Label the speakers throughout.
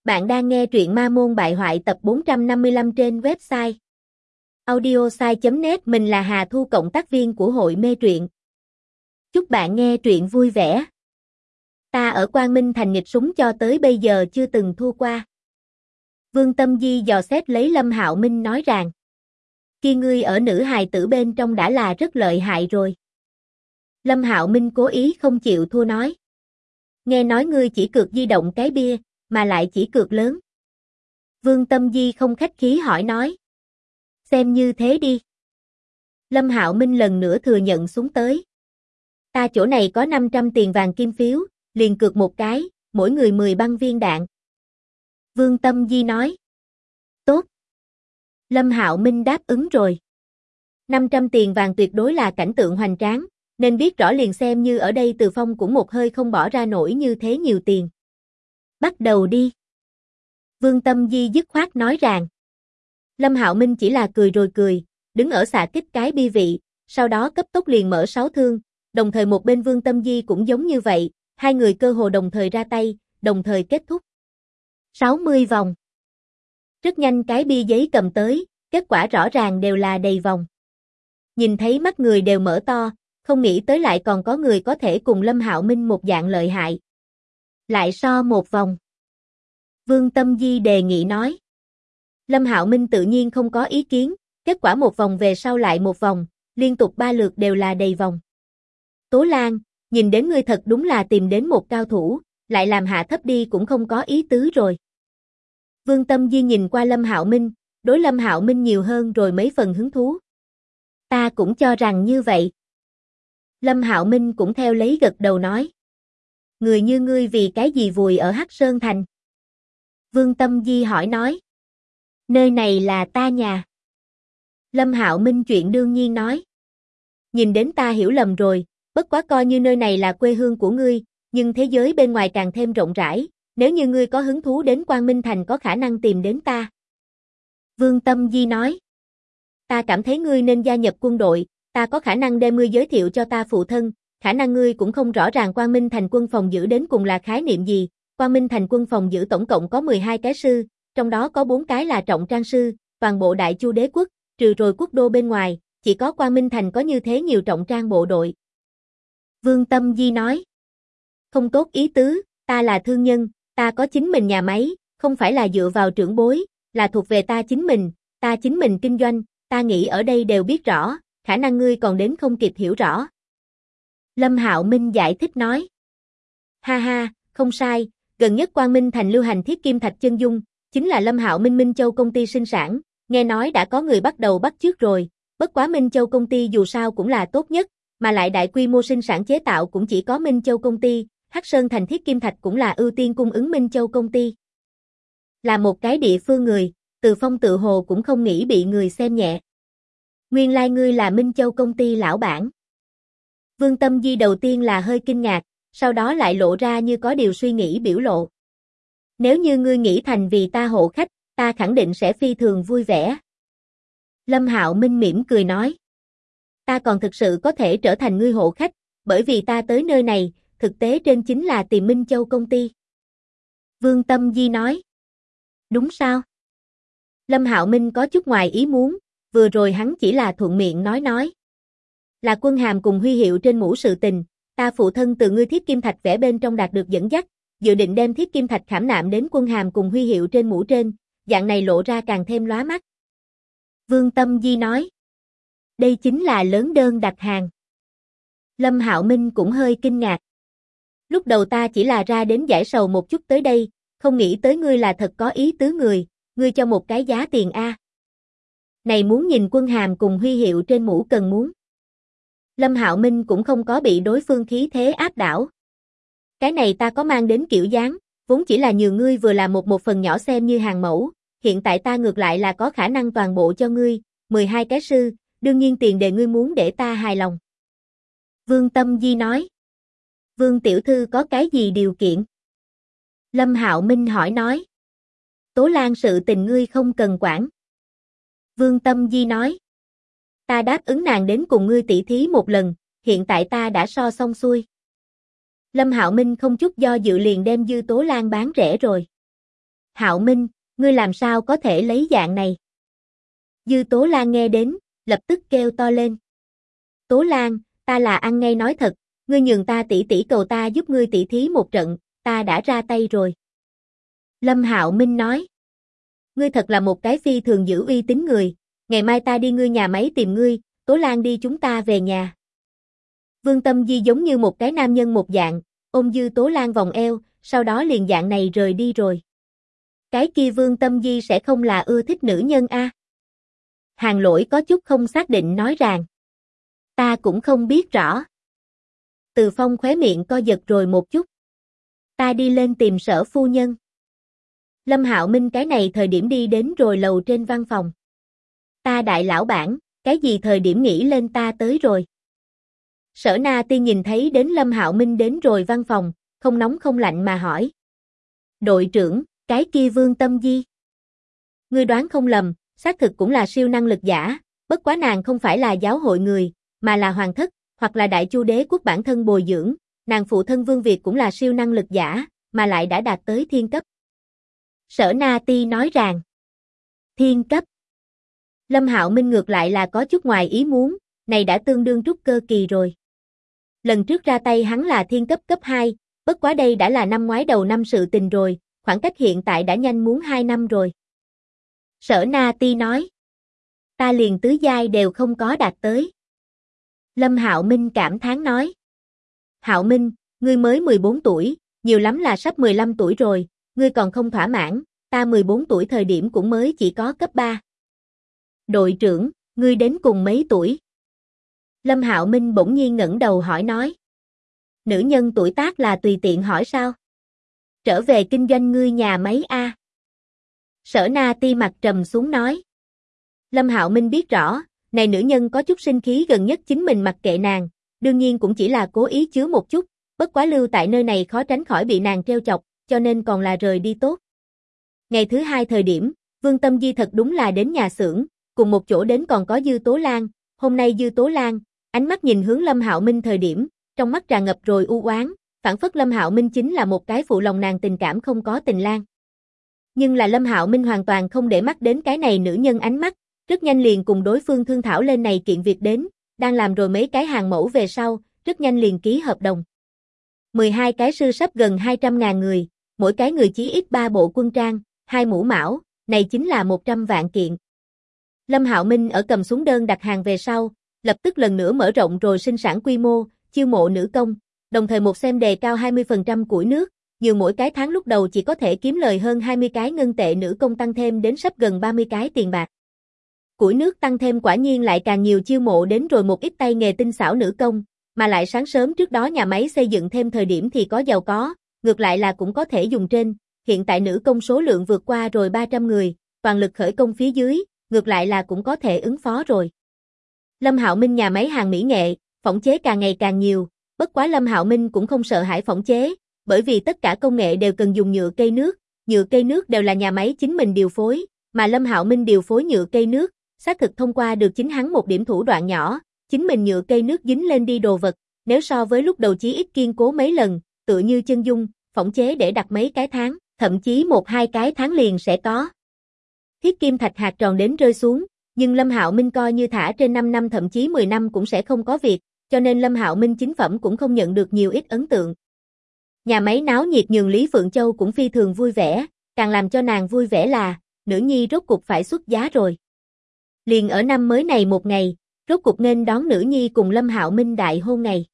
Speaker 1: Bạn đang nghe truyện Ma Môn Bại Hoại tập 455 trên website audiosai.net. Mình là Hà Thu, cộng tác viên của hội mê truyện. Chúc bạn nghe truyện vui vẻ. Ta ở Quang Minh Thành nghịch súng cho tới bây giờ chưa từng thua qua. Vương Tâm Di dò xét lấy Lâm Hạo Minh nói rằng: Kia ngươi ở nữ hài tử bên trong đã là rất lợi hại rồi. Lâm Hạo Minh cố ý không chịu thua nói: Nghe nói ngươi chỉ cược di động cái bia, mà lại chỉ cược lớn. Vương Tâm Di không khách khí hỏi nói: Xem như thế đi. Lâm Hạo Minh lần nữa thừa nhận xuống tới: Ta chỗ này có 500 tiền vàng kim phiếu, liền cược một cái, mỗi người 10 băng viên đạn. Vương Tâm Di nói: Tốt. Lâm Hạo Minh đáp ứng rồi. 500 tiền vàng tuyệt đối là cảnh tượng hoành tráng, nên biết rõ liền xem như ở đây Từ Phong cũng một hơi không bỏ ra nổi như thế nhiều tiền. Bắt đầu đi. Vương Tâm Di dứt khoát nói rằng. Lâm Hạo Minh chỉ là cười rồi cười, đứng ở xạ kích cái bi vị, sau đó cấp tốc liền mở 6 thương, đồng thời một bên Vương Tâm Di cũng giống như vậy, hai người cơ hồ đồng thời ra tay, đồng thời kết thúc. 60 vòng. Rất nhanh cái bi giấy cầm tới, kết quả rõ ràng đều là đầy vòng. Nhìn thấy mắt người đều mở to, không nghĩ tới lại còn có người có thể cùng Lâm Hạo Minh một dạng lợi hại. Lại so một vòng. Vương Tâm Di đề nghị nói. Lâm Hạo Minh tự nhiên không có ý kiến, kết quả một vòng về sau lại một vòng, liên tục 3 lượt đều là đầy vòng. Tố Lan, nhìn đến ngươi thật đúng là tìm đến một cao thủ, lại làm hạ thấp đi cũng không có ý tứ rồi. Vương Tâm Di nhìn qua Lâm Hạo Minh, đối Lâm Hạo Minh nhiều hơn rồi mấy phần hứng thú. Ta cũng cho rằng như vậy. Lâm Hạo Minh cũng theo lấy gật đầu nói. Người như ngươi vì cái gì vùi ở Hắc Sơn Thành? Vương Tâm Di hỏi nói. Nơi này là ta nhà. Lâm Hạo Minh chuyện đương nhiên nói. Nhìn đến ta hiểu lầm rồi, bất quá coi như nơi này là quê hương của ngươi, nhưng thế giới bên ngoài càng thêm rộng rãi, nếu như ngươi có hứng thú đến Quang Minh Thành có khả năng tìm đến ta. Vương Tâm Di nói. Ta cảm thấy ngươi nên gia nhập quân đội, ta có khả năng đem ngươi giới thiệu cho ta phụ thân, khả năng ngươi cũng không rõ ràng Quang Minh Thành quân phòng giữ đến cùng là khái niệm gì. Quang Minh Thành quân phòng giữ tổng cộng có 12 cái sư, trong đó có 4 cái là trọng trang sư, toàn bộ Đại Chu đế quốc, trừ rồi quốc đô bên ngoài, chỉ có Quang Minh Thành có như thế nhiều trọng trang bộ đội. Vương Tâm Di nói. Không tốt ý tứ, ta là thương nhân, ta có chính mình nhà máy, không phải là dựa vào trưởng bối, là thuộc về ta chính mình kinh doanh, ta nghĩ ở đây đều biết rõ, khả năng ngươi còn đến không kịp hiểu rõ. Lâm Hạo Minh giải thích nói. Ha ha, không sai, gần nhất Quang Minh Thành lưu hành thiết kim thạch chân dung, chính là Lâm Hạo Minh Minh Châu công ty sinh sản, nghe nói đã có người bắt đầu bắt chước rồi, bất quá Minh Châu công ty dù sao cũng là tốt nhất, mà lại đại quy mô sinh sản chế tạo cũng chỉ có Minh Châu công ty, Hắc Sơn Thành thiết kim thạch cũng là ưu tiên cung ứng Minh Châu công ty. Là một cái địa phương người, Từ Phong tự hồ cũng không nghĩ bị người xem nhẹ. Nguyên lai ngươi là Minh Châu công ty lão bản. Vương Tâm Di đầu tiên là hơi kinh ngạc, sau đó lại lộ ra như có điều suy nghĩ biểu lộ. Nếu như ngươi nghĩ thành vì ta hộ khách, ta khẳng định sẽ phi thường vui vẻ. Lâm Hạo Minh mỉm cười nói. Ta còn thực sự có thể trở thành ngươi hộ khách, bởi vì ta tới nơi này, thực tế trên chính là tìm Minh Châu công ty. Vương Tâm Di nói. Đúng sao? Lâm Hạo Minh có chút ngoài ý muốn, vừa rồi hắn chỉ là thuận miệng nói. Là quân hàm cùng huy hiệu trên mũ sự tình, ta phụ thân từ ngươi thiết kim thạch vẽ bên trong đạt được dẫn dắt, dự định đem thiết kim thạch khảm nạm đến quân hàm cùng huy hiệu trên mũ trên, dạng này lộ ra càng thêm lóa mắt. Vương Tâm Di nói. Đây chính là lớn đơn đặt hàng. Lâm Hạo Minh cũng hơi kinh ngạc. Lúc đầu ta chỉ là ra đến giải sầu một chút tới đây, không nghĩ tới ngươi là thật có ý tứ người, ngươi cho một cái giá tiền A. Này muốn nhìn quân hàm cùng huy hiệu trên mũ cần muốn. Lâm Hạo Minh cũng không có bị đối phương khí thế áp đảo. Cái này ta có mang đến kiểu dáng, vốn chỉ là nhường ngươi vừa làm một phần nhỏ xem như hàng mẫu, hiện tại ta ngược lại là có khả năng toàn bộ cho ngươi, 12 cái sư, đương nhiên tiền đề ngươi muốn để ta hài lòng. Vương Tâm Di nói. Vương tiểu thư có cái gì điều kiện? Lâm Hạo Minh hỏi nói. Tố Lan sự tình ngươi không cần quản. Vương Tâm Di nói. Ta đáp ứng nàng đến cùng ngươi tỉ thí một lần, hiện tại ta đã so xong xuôi. Lâm Hạo Minh không chút do dự liền đem Dư Tố Lan bán rẻ rồi. Hạo Minh, ngươi làm sao có thể lấy dạng này? Dư Tố Lan nghe đến, lập tức kêu to lên. Tố Lan, ta là ăn ngay nói thật, ngươi nhường ta tỷ tỷ cầu ta giúp ngươi tỷ thí một trận, ta đã ra tay rồi. Lâm Hạo Minh nói. Ngươi thật là một cái phi thường giữ uy tín người, ngày mai ta đi ngươi nhà máy tìm ngươi, Tố Lan đi chúng ta về nhà. Vương Tâm Di giống như một cái nam nhân một dạng, ôm Dư Tố Lan vòng eo, sau đó liền dạng này rời đi rồi. Cái kia Vương Tâm Di sẽ không là ưa thích nữ nhân a? Hàn Lỗi có chút không xác định nói rằng. Ta cũng không biết rõ. Từ Phong khóe miệng co giật rồi một chút. Ta đi lên tìm Sở phu nhân. Lâm Hạo Minh cái này thời điểm đi đến rồi lầu trên văn phòng. Ta đại lão bản, cái gì thời điểm nghĩ lên ta tới rồi. Sở Na Ti nhìn thấy đến Lâm Hạo Minh đến rồi văn phòng, không nóng không lạnh mà hỏi. Đội trưởng, cái kia Vương Tâm Di. Ngươi đoán không lầm, xác thực cũng là siêu năng lực giả, bất quá nàng không phải là giáo hội người, mà là hoàng thất, hoặc là đại chu đế quốc bản thân bồi dưỡng, nàng phụ thân Vương Việt cũng là siêu năng lực giả, mà lại đã đạt tới thiên cấp. Sở Na Ti nói rằng, thiên cấp. Lâm Hạo Minh ngược lại là có chút ngoài ý muốn, này đã tương đương trúc cơ kỳ rồi. Lần trước ra tay hắn là thiên cấp cấp 2, bất quá đây đã là năm ngoái đầu năm sự tình rồi, khoảng cách hiện tại đã nhanh muốn 2 năm rồi. Sở Na Ti nói, ta liền tứ giai đều không có đạt tới. Lâm Hạo Minh cảm thán nói, Hạo Minh, ngươi mới 14 tuổi, nhiều lắm là sắp 15 tuổi rồi, ngươi còn không thỏa mãn, ta 14 tuổi thời điểm cũng mới chỉ có cấp 3. Đội trưởng, ngươi đến cùng mấy tuổi? Lâm Hạo Minh bỗng nhiên ngẩng đầu hỏi nói. Nữ nhân tuổi tác là tùy tiện hỏi sao? Trở về kinh doanh ngươi nhà máy a? Sở Na Ti mặt trầm xuống nói. Lâm Hạo Minh biết rõ, này nữ nhân có chút sinh khí gần nhất chính mình mặc kệ nàng, đương nhiên cũng chỉ là cố ý chứa một chút, bất quá lưu tại nơi này khó tránh khỏi bị nàng trêu chọc, cho nên còn là rời đi tốt. Ngày thứ 2 thời điểm, Vương Tâm Di thật đúng là đến nhà xưởng, cùng một chỗ đến còn có Dư Tố Lan, hôm nay Dư Tố Lan, ánh mắt nhìn hướng Lâm Hạo Minh thời điểm, trong mắt tràn ngập rồi u oán, phản phất Lâm Hạo Minh chính là một cái phụ lòng nàng tình cảm không có tình lang. Nhưng là Lâm Hạo Minh hoàn toàn không để mắt đến cái này nữ nhân ánh mắt, rất nhanh liền cùng đối phương thương thảo lên này kiện việc đến, đang làm rồi mấy cái hàng mẫu về sau, rất nhanh liền ký hợp đồng. 12 cái sư sắp gần 200.000 người, mỗi cái người chí ít 3 bộ quân trang, 2 mũ mão, này chính là 100 vạn kiện. Lâm Hạo Minh ở cầm xuống đơn đặt hàng về sau, lập tức lần nữa mở rộng rồi sinh sản quy mô, chiêu mộ nữ công, đồng thời một xem đề cao 20% củi nước, nhiều mỗi cái tháng lúc đầu chỉ có thể kiếm lời hơn 20 cái ngân tệ nữ công tăng thêm đến sắp gần 30 cái tiền bạc. Củi nước tăng thêm quả nhiên lại càng nhiều chiêu mộ đến rồi một ít tay nghề tinh xảo nữ công, mà lại sáng sớm trước đó nhà máy xây dựng thêm thời điểm thì có giàu có, ngược lại là cũng có thể dùng trên, hiện tại nữ công số lượng vượt qua rồi 300 người, toàn lực khởi công phía dưới, ngược lại là cũng có thể ứng phó rồi. Lâm Hạo Minh nhà máy hàng mỹ nghệ, phỏng chế càng ngày càng nhiều, bất quá Lâm Hạo Minh cũng không sợ hãi phỏng chế, bởi vì tất cả công nghệ đều cần dùng nhựa cây nước đều là nhà máy chính mình điều phối, mà Lâm Hạo Minh điều phối nhựa cây nước, xác thực thông qua được chính hắn một điểm thủ đoạn nhỏ, chính mình nhựa cây nước dính lên đi đồ vật, nếu so với lúc đầu chí ít kiên cố mấy lần, tựa như chân dung, phỏng chế để đặt mấy cái tháng, thậm chí 1-2 cái tháng liền sẽ có. Thiết kim thạch hạt tròn đến rơi xuống, nhưng Lâm Hạo Minh coi như thả trên 5 năm thậm chí 10 năm cũng sẽ không có việc, cho nên Lâm Hạo Minh chính phẩm cũng không nhận được nhiều ít ấn tượng. Nhà máy náo nhiệt nhường Lý Phượng Châu cũng phi thường vui vẻ, càng làm cho nàng vui vẻ là, nữ nhi rốt cục phải xuất giá rồi. Liền ở năm mới này một ngày, rốt cục nên đón nữ nhi cùng Lâm Hạo Minh đại hôn ngày.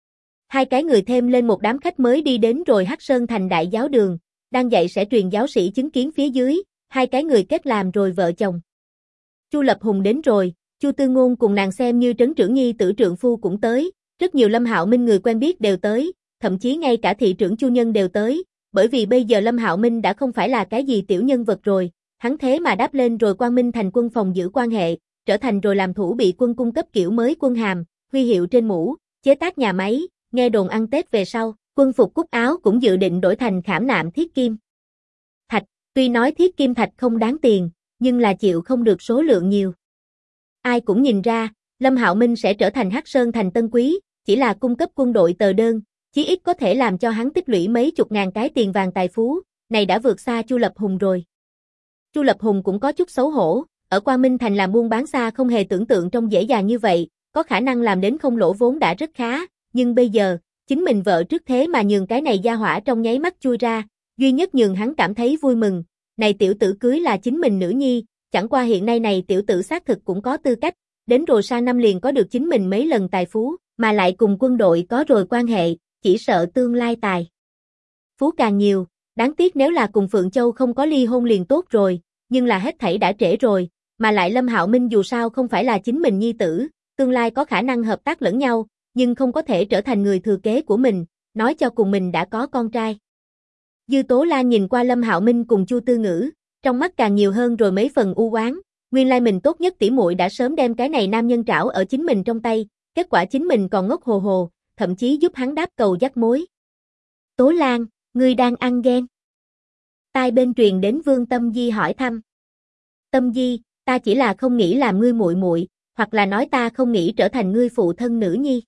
Speaker 1: Hai cái người thêm lên một đám khách mới đi đến rồi Hắc Sơn thành đại giáo đường, đang dạy sẽ truyền giáo sĩ chứng kiến phía dưới, hai cái người kết làm rồi vợ chồng. Chu Lập Hùng đến rồi, Chu Tư Ngôn cùng nàng xem như trấn trưởng nhi tử trượng phu cũng tới, rất nhiều Lâm Hạo Minh người quen biết đều tới, thậm chí ngay cả thị trưởng Chu Nhân đều tới, bởi vì bây giờ Lâm Hạo Minh đã không phải là cái gì tiểu nhân vật rồi, hắn thế mà đáp lên rồi Quang Minh thành quân phòng giữ quan hệ, trở thành rồi làm thủ bị quân cung cấp kiểu mới quân hàm, huy hiệu trên mũ, chế tác nhà máy, nghe đồn ăn Tết về sau, quân phục cúc áo cũng dự định đổi thành khảm nạm thiết kim thạch, tuy nói thiết kim thạch không đáng tiền, nhưng là chịu không được số lượng nhiều. Ai cũng nhìn ra, Lâm Hạo Minh sẽ trở thành Hắc Sơn thành tân quý, chỉ là cung cấp quân đội tờ đơn, chí ít có thể làm cho hắn tích lũy mấy chục ngàn cái tiền vàng tài phú, này đã vượt xa Chu Lập Hùng rồi. Chu Lập Hùng cũng có chút xấu hổ, ở Quang Minh Thành làm buôn bán xa không hề tưởng tượng trong dễ dàng như vậy, có khả năng làm đến không lỗ vốn đã rất khá, nhưng bây giờ, chính mình vợ trước thế mà nhường cái này gia hỏa trong nháy mắt chui ra, duy nhất nhường hắn cảm thấy vui mừng, này tiểu tử cưới là chính mình nữ nhi, chẳng qua hiện nay này tiểu tử xác thực cũng có tư cách, đến rồi sang năm liền có được chính mình mấy lần tài phú, mà lại cùng quân đội có rồi quan hệ, chỉ sợ tương lai tài phú càng nhiều, đáng tiếc nếu là cùng Phượng Châu không có ly hôn liền tốt rồi, nhưng là hết thảy đã trễ rồi, mà lại Lâm Hạo Minh dù sao không phải là chính mình nhi tử, tương lai có khả năng hợp tác lẫn nhau, nhưng không có thể trở thành người thừa kế của mình, nói cho cùng mình đã có con trai. Dư Tố Lan nhìn qua Lâm Hạo Minh cùng Chu Tư Ngữ, trong mắt càng nhiều hơn rồi mấy phần u oán, nguyên lai mình tốt nhất tỉ muội đã sớm đem cái này nam nhân trảo ở chính mình trong tay, kết quả chính mình còn ngốc hồ hồ, thậm chí giúp hắn đáp cầu dắt mối. Tố Lan, ngươi đang ăn ghen. Tai bên truyền đến Vương Tâm Di hỏi thăm. Tâm Di, ta chỉ là không nghĩ làm ngươi muội muội, hoặc là nói ta không nghĩ trở thành ngươi phụ thân nữ nhi.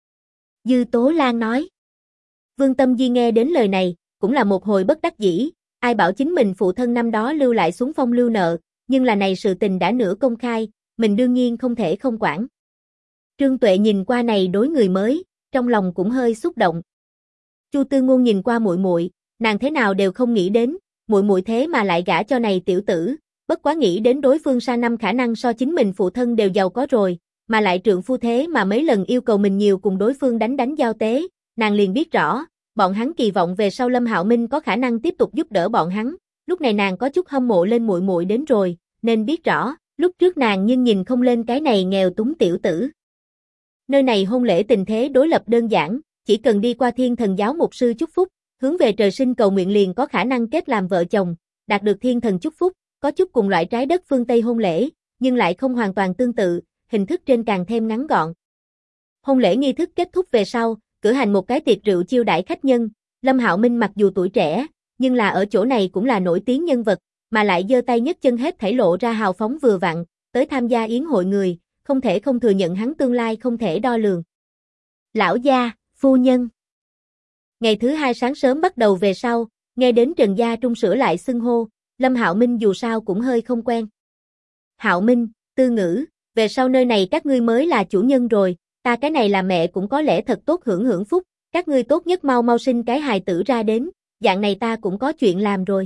Speaker 1: Dư Tố Lan nói. Vương Tâm Di nghe đến lời này, cũng là một hồi bất đắc dĩ, ai bảo chính mình phụ thân năm đó lưu lại xuống phong lưu nợ, nhưng là này sự tình đã nửa công khai, mình đương nhiên không thể không quản. Trương Tuệ nhìn qua này đối người mới, trong lòng cũng hơi xúc động. Chu Tư Ngôn nhìn qua muội muội, nàng thế nào đều không nghĩ đến, muội muội thế mà lại gả cho này tiểu tử, bất quá nghĩ đến đối phương sang năm khả năng so chính mình phụ thân đều giàu có rồi, mà lại trượng phu thế mà mấy lần yêu cầu mình nhiều cùng đối phương đánh giao tế, nàng liền biết rõ, bọn hắn kỳ vọng về sau Lâm Hạo Minh có khả năng tiếp tục giúp đỡ bọn hắn, lúc này nàng có chút hâm mộ lên muội muội đến rồi, nên biết rõ, lúc trước nàng nhưng nhìn không lên cái này nghèo túng tiểu tử. Nơi này hôn lễ tình thế đối lập đơn giản, chỉ cần đi qua Thiên Thần giáo mục sư chúc phúc, hướng về trời sinh cầu nguyện liền có khả năng kết làm vợ chồng, đạt được thiên thần chúc phúc, có chút cùng loại trái đất phương Tây hôn lễ, nhưng lại không hoàn toàn tương tự, hình thức trên càng thêm ngắn gọn. Hôn lễ nghi thức kết thúc về sau, cử hành một cái tiệc rượu chiêu đãi khách nhân, Lâm Hạo Minh mặc dù tuổi trẻ, nhưng là ở chỗ này cũng là nổi tiếng nhân vật, mà lại giơ tay nhấc chân hết thảy lộ ra hào phóng vừa vặn, tới tham gia yến hội người, không thể không thừa nhận hắn tương lai không thể đo lường. Lão gia, phu nhân. Ngày thứ hai sáng sớm bắt đầu về sau, nghe đến Trần Gia Trung sửa lại xưng hô, Lâm Hạo Minh dù sao cũng hơi không quen. Hạo Minh, Tư Ngữ, về sau nơi này các ngươi mới là chủ nhân rồi, ta cái này là mẹ cũng có lẽ thật tốt hưởng phúc, các ngươi tốt nhất mau mau sinh cái hài tử ra đến, dạng này ta cũng có chuyện làm rồi.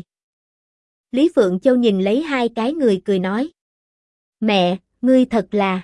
Speaker 1: Lý Phượng Châu nhìn lấy hai cái người cười nói. Mẹ, ngươi thật là.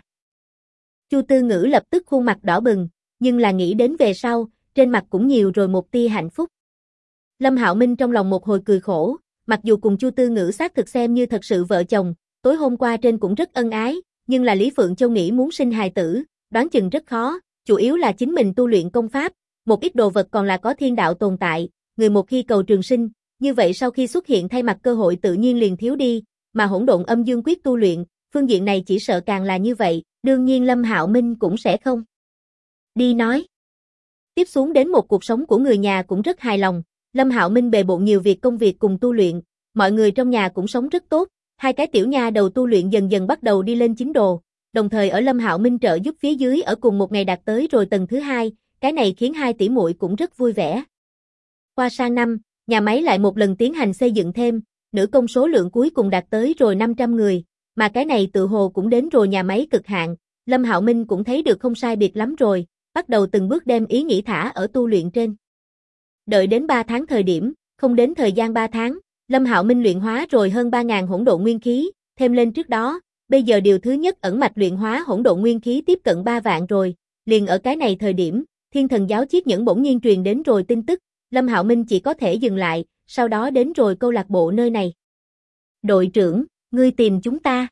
Speaker 1: Chu Tư Ngữ lập tức khuôn mặt đỏ bừng, nhưng là nghĩ đến về sau, trên mặt cũng nhiều rồi một tia hạnh phúc. Lâm Hạo Minh trong lòng một hồi cười khổ, mặc dù cùng Chu Tư Ngữ xác thực xem như thật sự vợ chồng, tối hôm qua trên cũng rất ân ái, nhưng là Lý Phượng Châu nghĩ muốn sinh hài tử, đoán chừng rất khó, chủ yếu là chính mình tu luyện công pháp, một ít đồ vật còn là có thiên đạo tồn tại, người một khi cầu trường sinh, như vậy sau khi xuất hiện thay mặt cơ hội tự nhiên liền thiếu đi, mà hỗn độn âm dương quyết tu luyện, phương diện này chỉ sợ càng là như vậy, đương nhiên Lâm Hạo Minh cũng sẽ không đi nói. Tiếp xuống đến một cuộc sống của người nhà cũng rất hài lòng, Lâm Hạo Minh bề bộn nhiều việc công việc cùng tu luyện, mọi người trong nhà cũng sống rất tốt, hai cái tiểu nha đầu tu luyện dần dần bắt đầu đi lên chính đồ, đồng thời ở Lâm Hạo Minh trợ giúp phía dưới ở cùng một ngày đạt tới rồi tầng thứ hai, cái này khiến hai tỷ muội cũng rất vui vẻ. Qua sang năm, nhà máy lại một lần tiến hành xây dựng thêm, nữ công số lượng cuối cùng đạt tới rồi 500 người, mà cái này tự hồ cũng đến rồi nhà máy cực hạn, Lâm Hạo Minh cũng thấy được không sai biệt lắm rồi, bắt đầu từng bước đem ý nghĩ thả ở tu luyện trên. Đợi đến 3 tháng thời điểm, không đến thời gian 3 tháng, Lâm Hạo Minh luyện hóa rồi hơn 3.000 hỗn độn nguyên khí, thêm lên trước đó, bây giờ điều thứ nhất ẩn mạch luyện hóa hỗn độn nguyên khí tiếp cận 3 vạn rồi, liền ở cái này thời điểm, Thiên Thần giáo chiếc nhẫn bỗng nhiên truyền đến rồi tin tức, Lâm Hạo Minh chỉ có thể dừng lại, sau đó đến rồi câu lạc bộ nơi này. Đội trưởng, ngươi tìm chúng ta.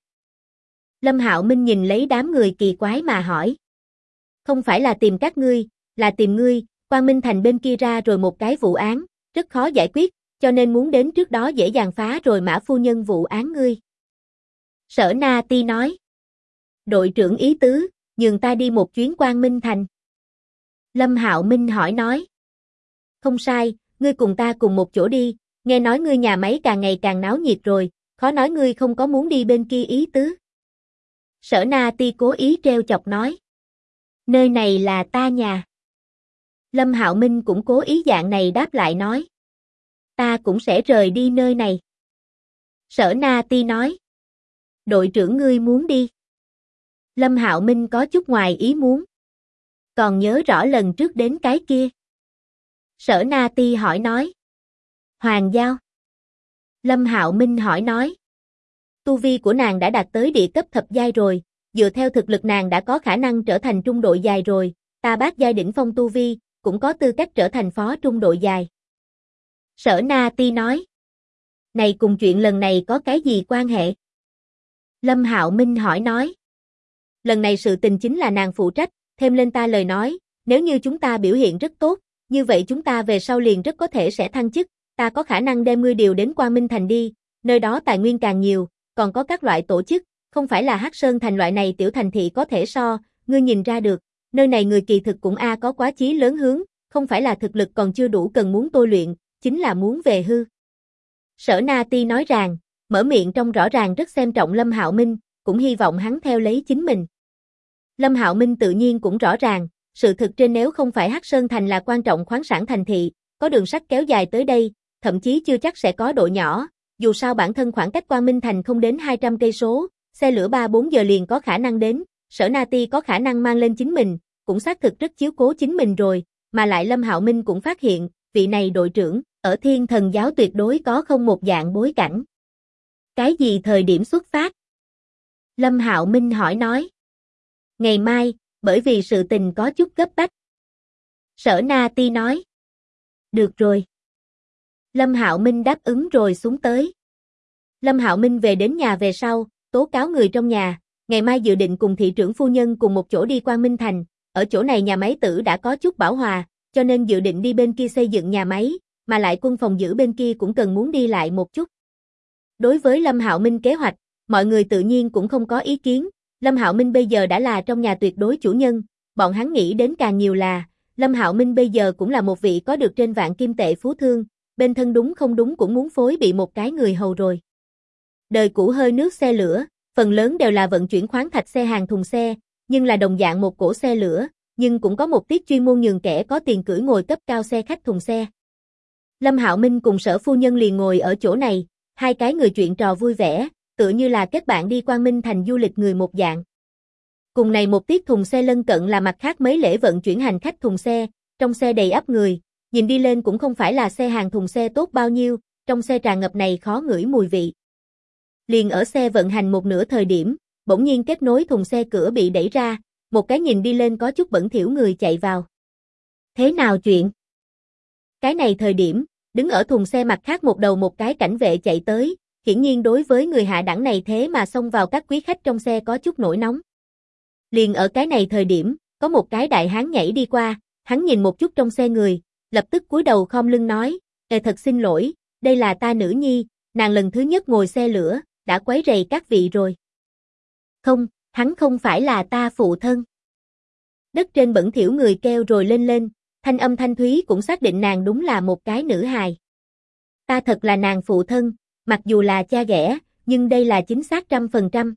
Speaker 1: Lâm Hạo Minh nhìn lấy đám người kỳ quái mà hỏi. Không phải là tìm các ngươi, là tìm ngươi, Quang Minh Thành bên kia ra rồi một cái vụ án, rất khó giải quyết, cho nên muốn đến trước đó dễ dàng phá rồi Mã phu nhân vụ án ngươi. Sở Na Ti nói. Đội trưởng ý tứ, nhường ta đi một chuyến Quang Minh Thành. Lâm Hạo Minh hỏi nói. Không sai, ngươi cùng ta cùng một chỗ đi, nghe nói ngươi nhà máy càng ngày càng náo nhiệt rồi, khó nói ngươi không có muốn đi bên kia ý tứ. Sở Na Ti cố ý trêu chọc nói. Nơi này là ta nhà. Lâm Hạo Minh cũng cố ý dạng này đáp lại nói. ta cũng sẽ rời đi nơi này. Sở Na Ti nói. Đội trưởng ngươi muốn đi. Lâm Hạo Minh có chút ngoài ý muốn. Còn nhớ rõ lần trước đến cái kia. Sở Na Ti hỏi nói. Hoàng Giao. Lâm Hạo Minh hỏi nói. Tu vi của nàng đã đạt tới địa cấp thập giai rồi, dựa theo thực lực nàng đã có khả năng trở thành trung đội dài rồi, ta bát giai đỉnh phong tu vi, cũng có tư cách trở thành phó trung đội dài. Sở Na Ti nói. Này cùng chuyện lần này có cái gì quan hệ? Lâm Hạo Minh hỏi nói. Lần này sự tình chính là nàng phụ trách, thêm lên ta lời nói, nếu như chúng ta biểu hiện rất tốt, như vậy chúng ta về sau liền rất có thể sẽ thăng chức, ta có khả năng đem ngươi điều đến Quang Minh Thành đi, nơi đó tài nguyên càng nhiều, còn có các loại tổ chức, không phải là Hắc Sơn Thành loại này tiểu thành thị có thể so, ngươi nhìn ra được, nơi này người kỳ thực cũng có quá chí lớn hướng, không phải là thực lực còn chưa đủ cần muốn tôi luyện, chính là muốn về hư. Sở Na Ti nói rằng, mở miệng trong rõ ràng rất xem trọng Lâm Hạo Minh, cũng hy vọng hắn theo lấy chính mình. Lâm Hạo Minh tự nhiên cũng rõ ràng, sự thực trên nếu không phải Hắc Sơn Thành là quan trọng khoáng sản thành thị, có đường sắt kéo dài tới đây, thậm chí chưa chắc sẽ có độ nhỏ, dù sao bản thân khoảng cách Quang Minh Thành không đến 200 cây số, xe lửa 3-4 giờ liền có khả năng đến, Sở Na Ti có khả năng mang lên chính mình, cũng xác thực rất chiếu cố chính mình rồi, mà lại Lâm Hạo Minh cũng phát hiện, vị này đội trưởng, ở Thiên Thần giáo tuyệt đối có không một dạng bối cảnh. Cái gì thời điểm xuất phát? Lâm Hạo Minh hỏi nói. Ngày mai, bởi vì sự tình có chút gấp bách. Sở Na Ti nói. Được rồi. Lâm Hạo Minh đáp ứng rồi xuống tới. Lâm Hạo Minh về đến nhà về sau, tố cáo người trong nhà, ngày mai dự định cùng thị trưởng phu nhân cùng một chỗ đi Quang Minh Thành, ở chỗ này nhà máy tử đã có chút bão hòa, cho nên dự định đi bên kia xây dựng nhà máy, mà lại quân phòng giữ bên kia cũng cần muốn đi lại một chút. Đối với Lâm Hạo Minh kế hoạch, mọi người tự nhiên cũng không có ý kiến, Lâm Hạo Minh bây giờ đã là trong nhà tuyệt đối chủ nhân, bọn hắn nghĩ đến càng nhiều là, Lâm Hạo Minh bây giờ cũng là một vị có được trên vạn kim tệ phú thương, bên thân đúng không đúng cũng muốn phối bị một cái người hầu rồi. Đời cũ hơi nước xe lửa, phần lớn đều là vận chuyển khoáng thạch xe hàng thùng xe, nhưng là đồng dạng một cỗ xe lửa, nhưng cũng có một tiết chuyên môn nhường kẻ có tiền cưỡi ngồi cấp cao xe khách thùng xe. Lâm Hạo Minh cùng Sở phu nhân liền ngồi ở chỗ này, hai cái người chuyện trò vui vẻ, tựa như là kết bạn đi Quang Minh Thành du lịch người một dạng. Cùng này một tiết thùng xe lân cận là mặt khác mấy lễ vận chuyển hành khách thùng xe, trong xe đầy ắp người, nhìn đi lên cũng không phải là xe hàng thùng xe tốt bao nhiêu, trong xe tràn ngập này khó ngửi mùi vị. Liền ở xe vận hành một nửa thời điểm, bỗng nhiên kết nối thùng xe cửa bị đẩy ra, một cái nhìn đi lên có chút bẩn thỉu người chạy vào. Thế nào chuyện? Cái này thời điểm, đứng ở thùng xe mặt khác một đầu một cái cảnh vệ chạy tới, hiển nhiên đối với người hạ đẳng này thế mà xông vào các quý khách trong xe có chút nổi nóng. Liền ở cái này thời điểm, có một cái đại hán nhảy đi qua, hắn nhìn một chút trong xe người, lập tức cúi đầu khom lưng nói, thật xin lỗi, đây là ta nữ nhi, nàng lần thứ nhất ngồi xe lửa, đã quấy rầy các vị rồi. Không, hắn không phải là ta phụ thân. Đất trên bẩn thỉu người kêu rồi lên, thanh âm thanh thúy cũng xác định nàng đúng là một cái nữ hài. Ta thật là nàng phụ thân, mặc dù là cha ghẻ, nhưng đây là chính xác 100%.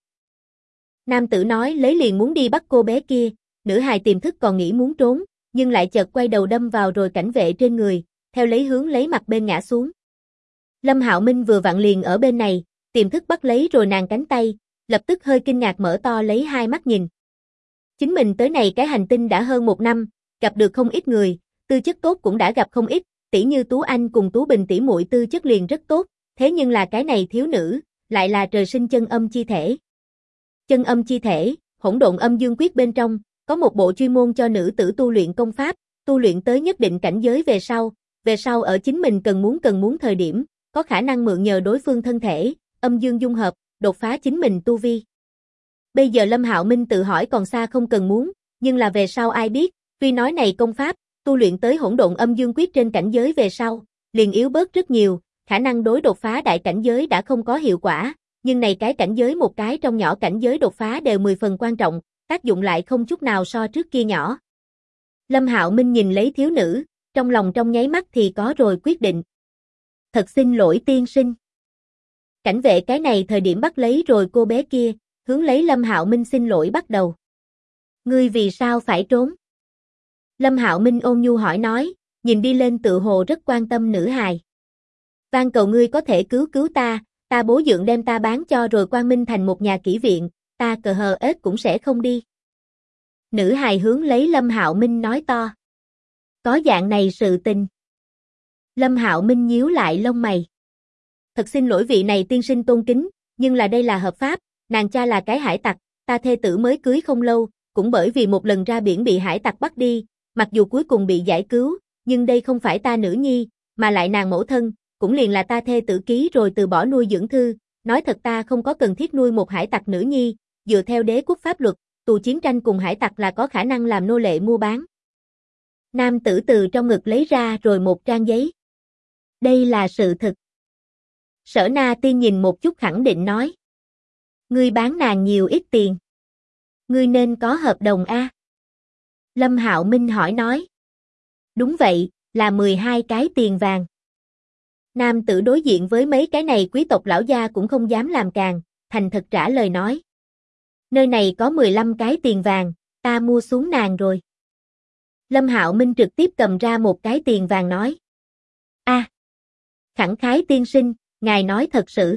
Speaker 1: Nam tử nói lấy liền muốn đi bắt cô bé kia, nữ hài tiềm thức còn nghĩ muốn trốn, nhưng lại chợt quay đầu đâm vào rồi cảnh vệ trên người, theo lấy hướng lấy mặt bên ngã xuống. Lâm Hạo Minh vừa vặn liền ở bên này, tiềm thức bắt lấy rồi nàng cánh tay, lập tức hơi kinh ngạc mở to lấy hai mắt nhìn. Chính mình tới này cái hành tinh đã hơn 1 năm, gặp được không ít người, tư chất tốt cũng đã gặp không ít, tỷ như Tú Anh cùng Tú Bình tỷ muội tư chất liền rất tốt, thế nhưng là cái này thiếu nữ, lại là trời sinh chân âm chi thể. Chân âm chi thể, hỗn độn âm dương quyết bên trong, có một bộ chuyên môn cho nữ tử tu luyện công pháp, tu luyện tới nhất định cảnh giới về sau ở chính mình cần muốn thời điểm, có khả năng mượn nhờ đối phương thân thể, âm dương dung hợp, đột phá chính mình tu vi. Bây giờ Lâm Hạo Minh tự hỏi còn xa không cần muốn, nhưng là về sau ai biết, tuy nói này công pháp, tu luyện tới hỗn độn âm dương quyết trên cảnh giới về sau, liền yếu bớt rất nhiều, khả năng đối đột phá đại cảnh giới đã không có hiệu quả, nhưng này cái cảnh giới một cái trong nhỏ cảnh giới đột phá đều 10 phần quan trọng, tác dụng lại không chút nào so trước kia nhỏ. Lâm Hạo Minh nhìn lấy thiếu nữ, trong lòng trong nháy mắt thì có rồi quyết định. Thật xin lỗi tiên sinh. Cảnh vệ cái này thời điểm bắt lấy rồi cô bé kia, hướng lấy Lâm Hạo Minh xin lỗi bắt đầu. Ngươi vì sao phải trốn? Lâm Hạo Minh ôn nhu hỏi nói, nhìn đi lên tự hồ rất quan tâm nữ hài. Van cầu ngươi có thể cứu cứu ta bố dượng đem ta bán cho rồi Quang Minh thành một nhà kỹ viện, ta cờ hờ ết cũng sẽ không đi. Nữ hài hướng lấy Lâm Hạo Minh nói to. Có dạng này sự tình. Lâm Hạo Minh nhíu lại lông mày. Thật xin lỗi vị này tiên sinh tôn kính, nhưng là đây là hợp pháp, nàng cha là cái hải tặc, ta thê tử mới cưới không lâu, cũng bởi vì một lần ra biển bị hải tặc bắt đi, mặc dù cuối cùng bị giải cứu, nhưng đây không phải ta nữ nhi, mà lại nàng mẫu thân, cũng liền là ta thê tử ký rồi từ bỏ nuôi dưỡng thư, nói thật ta không có cần thiết nuôi một hải tặc nữ nhi, dựa theo đế quốc pháp luật, tù chiến tranh cùng hải tặc là có khả năng làm nô lệ mua bán. Nam tử từ trong ngực lấy ra rồi một trang giấy. Đây là sự thực. Sở Na Tiên nhìn một chút khẳng định nói. Ngươi bán nàng nhiều ít tiền. Ngươi nên có hợp đồng a. Lâm Hạo Minh hỏi nói. Đúng vậy, là 12 cái tiền vàng. Nam tử đối diện với mấy cái này quý tộc lão gia cũng không dám làm càng, thành thật trả lời nói. Nơi này có 15 cái tiền vàng, ta mua xuống nàng rồi. Lâm Hạo Minh trực tiếp cầm ra một cái tiền vàng nói. Khẳng khái tiên sinh, ngài nói thật sự.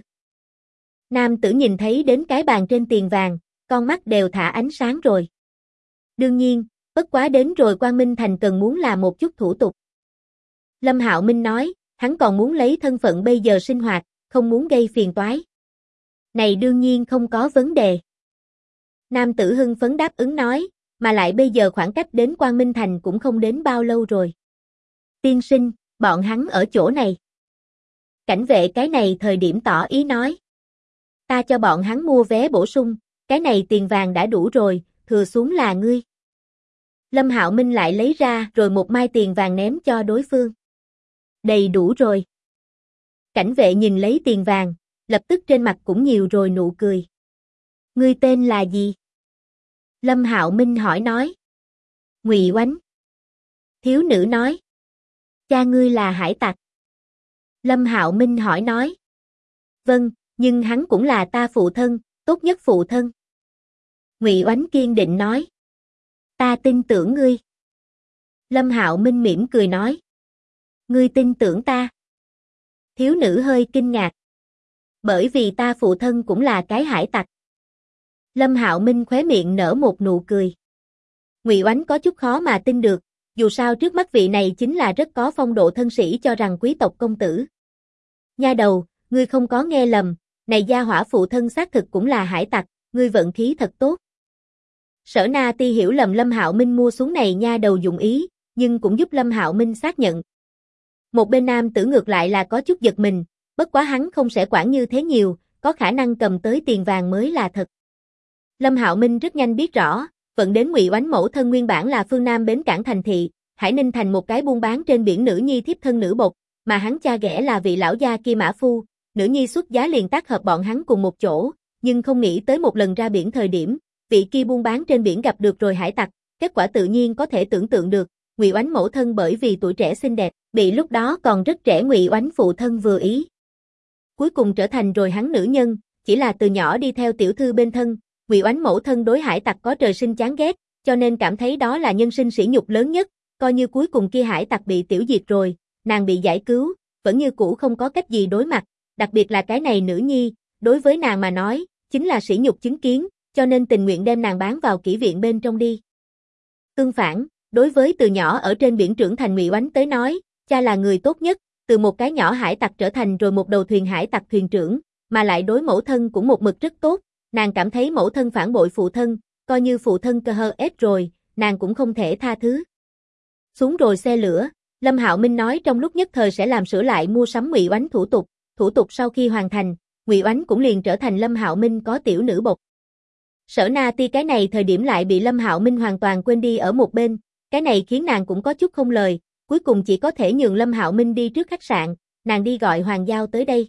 Speaker 1: Nam tử nhìn thấy đến cái bàn trên tiền vàng, con mắt đều thả ánh sáng rồi. Đương nhiên, bất quá đến rồi Quang Minh Thành cần muốn làm một chút thủ tục. Lâm Hạo Minh nói, hắn còn muốn lấy thân phận bây giờ sinh hoạt, không muốn gây phiền toái. Này đương nhiên không có vấn đề. Nam tử hưng phấn đáp ứng nói, mà lại bây giờ khoảng cách đến Quang Minh Thành cũng không đến bao lâu rồi. Tiên sinh, bọn hắn ở chỗ này. Cảnh vệ cái này thời điểm tỏ ý nói. Ta cho bọn hắn mua vé bổ sung, cái này tiền vàng đã đủ rồi, thừa xuống là ngươi. Lâm Hạo Minh lại lấy ra rồi một mai tiền vàng ném cho đối phương. Đầy đủ rồi. Cảnh vệ nhìn lấy tiền vàng, lập tức trên mặt cũng nhiều rồi nụ cười. Ngươi tên là gì? Lâm Hạo Minh hỏi nói. Ngụy Oánh. Thiếu nữ nói. Cha ngươi là hải tặc. Lâm Hạo Minh hỏi nói. Vâng, nhưng hắn cũng là ta phụ thân, tốt nhất phụ thân. Ngụy Oánh kiên định nói. Ta tin tưởng ngươi. Lâm Hạo Minh mỉm cười nói. Ngươi tin tưởng ta. Thiếu nữ hơi kinh ngạc. Bởi vì ta phụ thân cũng là cái hải tặc. Lâm Hạo Minh khóe miệng nở một nụ cười. Ngụy Oánh có chút khó mà tin được, dù sao trước mắt vị này chính là rất có phong độ thân sĩ cho rằng quý tộc công tử. Nha đầu, ngươi không có nghe lầm, này gia hỏa phụ thân xác thực cũng là hải tặc, ngươi vận khí thật tốt. Sở Na Ti hiểu lầm Lâm Hạo Minh mua xuống này nha đầu dụng ý, nhưng cũng giúp Lâm Hạo Minh xác nhận. Một bên nam tử ngược lại là có chút giật mình, bất quá hắn không sẽ quản như thế nhiều, có khả năng cầm tới tiền vàng mới là thật. Lâm Hạo Minh rất nhanh biết rõ, vận đến Ngụy Oánh mẫu thân nguyên bản là phương Nam bến cảng thành thị, Hải Ninh thành một cái buôn bán trên biển nữ nhi thiếp thân nữ bột, mà hắn cha ghẻ là vị lão gia kia mã phu, nữ nhi xuất giá liền tác hợp bọn hắn cùng một chỗ, nhưng không nghĩ tới một lần ra biển thời điểm, vị kia buôn bán trên biển gặp được rồi hải tặc, kết quả tự nhiên có thể tưởng tượng được, Ngụy Oánh mẫu thân bởi vì tuổi trẻ xinh đẹp, bị lúc đó còn rất trẻ Ngụy Oánh phụ thân vừa ý. Cuối cùng trở thành rồi hắn nữ nhân, chỉ là từ nhỏ đi theo tiểu thư bên thân, Ngụy Oánh mẫu thân đối hải tặc có trời sinh chán ghét, cho nên cảm thấy đó là nhân sinh sỉ nhục lớn nhất, coi như cuối cùng kia hải tặc bị tiểu diệt rồi, nàng bị giải cứu, vẫn như cũ không có cách gì đối mặt, đặc biệt là cái này nữ nhi, đối với nàng mà nói, chính là sỉ nhục chứng kiến, cho nên tình nguyện đem nàng bán vào kỹ viện bên trong đi. Tương phản, đối với từ nhỏ ở trên biển trưởng thành Ngụy Oánh tới nói, cha là người tốt nhất, từ một cái nhỏ hải tặc trở thành rồi một đầu thuyền hải tặc thuyền trưởng, mà lại đối mẫu thân cũng một mực rất tốt, nàng cảm thấy mẫu thân phản bội phụ thân, coi như phụ thân cơ hơ ết rồi, nàng cũng không thể tha thứ. Xuống rồi xe lửa, Lâm Hạo Minh nói trong lúc nhất thời sẽ làm sửa lại mua sắm Ngụy Oánh thủ tục sau khi hoàn thành, Ngụy Oánh cũng liền trở thành Lâm Hạo Minh có tiểu nữ bột. Sở Na Ti cái này thời điểm lại bị Lâm Hạo Minh hoàn toàn quên đi ở một bên, cái này khiến nàng cũng có chút không lời, cuối cùng chỉ có thể nhường Lâm Hạo Minh đi trước khách sạn, nàng đi gọi Hoàng Giao tới đây.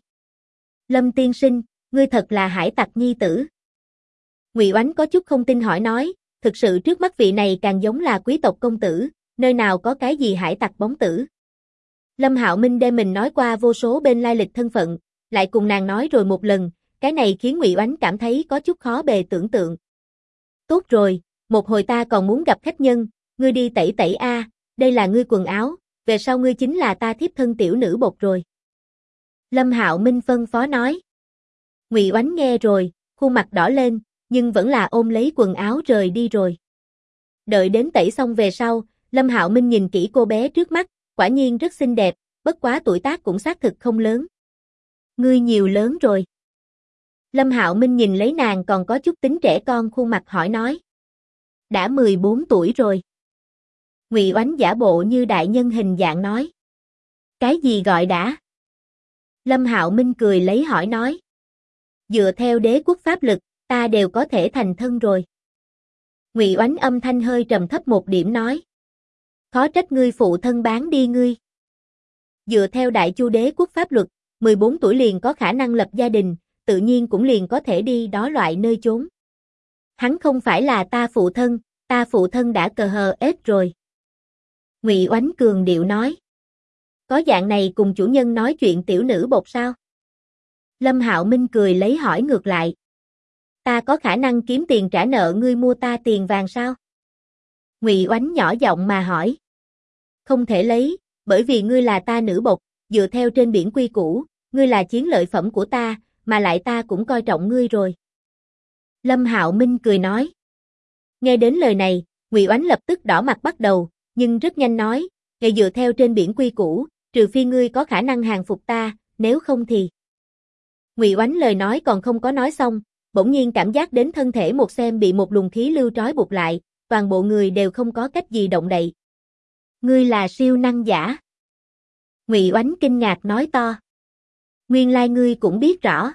Speaker 1: Lâm tiên sinh, ngươi thật là hải tặc nhi tử. Ngụy Oánh có chút không tin hỏi nói, thực sự trước mắt vị này càng giống là quý tộc công tử, nơi nào có cái gì hải tặc bóng tử. Lâm Hạo Minh đem mình nói qua vô số bên lai lịch thân phận, lại cùng nàng nói rồi một lần, cái này khiến Ngụy Oánh cảm thấy có chút khó bề tưởng tượng. Tốt rồi, một hồi ta còn muốn gặp khách nhân, ngươi đi tẩy tẩy a, đây là ngươi quần áo, về sau ngươi chính là ta thiếp thân tiểu nữ bột rồi. Lâm Hạo Minh phân phó nói. Ngụy Oánh nghe rồi, khuôn mặt đỏ lên, nhưng vẫn là ôm lấy quần áo rời đi rồi. Đợi đến tẩy xong về sau, Lâm Hạo Minh nhìn kỹ cô bé trước mắt, quả nhiên rất xinh đẹp, bất quá tuổi tác cũng xác thực không lớn. Ngươi nhiều lớn rồi. Lâm Hạo Minh nhìn lấy nàng còn có chút tính trẻ con khuôn mặt hỏi nói. Đã 14 tuổi rồi. Ngụy Oánh giả bộ như đại nhân hình dạng nói. Cái gì gọi đã? Lâm Hạo Minh cười lấy hỏi nói. Dựa theo đế quốc pháp lực, ta đều có thể thành thân rồi. Ngụy Oánh âm thanh hơi trầm thấp một điểm nói. Khó trách ngươi phụ thân bán đi ngươi. Dựa theo đại chu đế quốc pháp luật, 14 tuổi liền có khả năng lập gia đình, tự nhiên cũng liền có thể đi đó loại nơi chốn. Hắn không phải là ta phụ thân đã cờ hờ ết rồi. Ngụy Oánh cường điệu nói. Có dạng này cùng chủ nhân nói chuyện tiểu nữ bột sao? Lâm Hạo Minh cười lấy hỏi ngược lại. Ta có khả năng kiếm tiền trả nợ ngươi mua ta tiền vàng sao? Ngụy Oánh nhỏ giọng mà hỏi. Không thể lấy, bởi vì ngươi là ta nữ bột, dựa theo trên biển quy củ, ngươi là chiến lợi phẩm của ta, mà lại ta cũng coi trọng ngươi rồi. Lâm Hạo Minh cười nói. Nghe đến lời này, Ngụy Oánh lập tức đỏ mặt bắt đầu, nhưng rất nhanh nói, ngày dựa theo trên biển quy củ, trừ phi ngươi có khả năng hàng phục ta, nếu không thì. Ngụy Oánh lời nói còn không có nói xong, bỗng nhiên cảm giác đến thân thể một xem bị một luồng khí lưu trói buộc lại, toàn bộ người đều không có cách gì động đậy. Ngươi là siêu năng giả. Ngụy Oánh kinh ngạc nói to. Nguyên lai ngươi cũng biết rõ.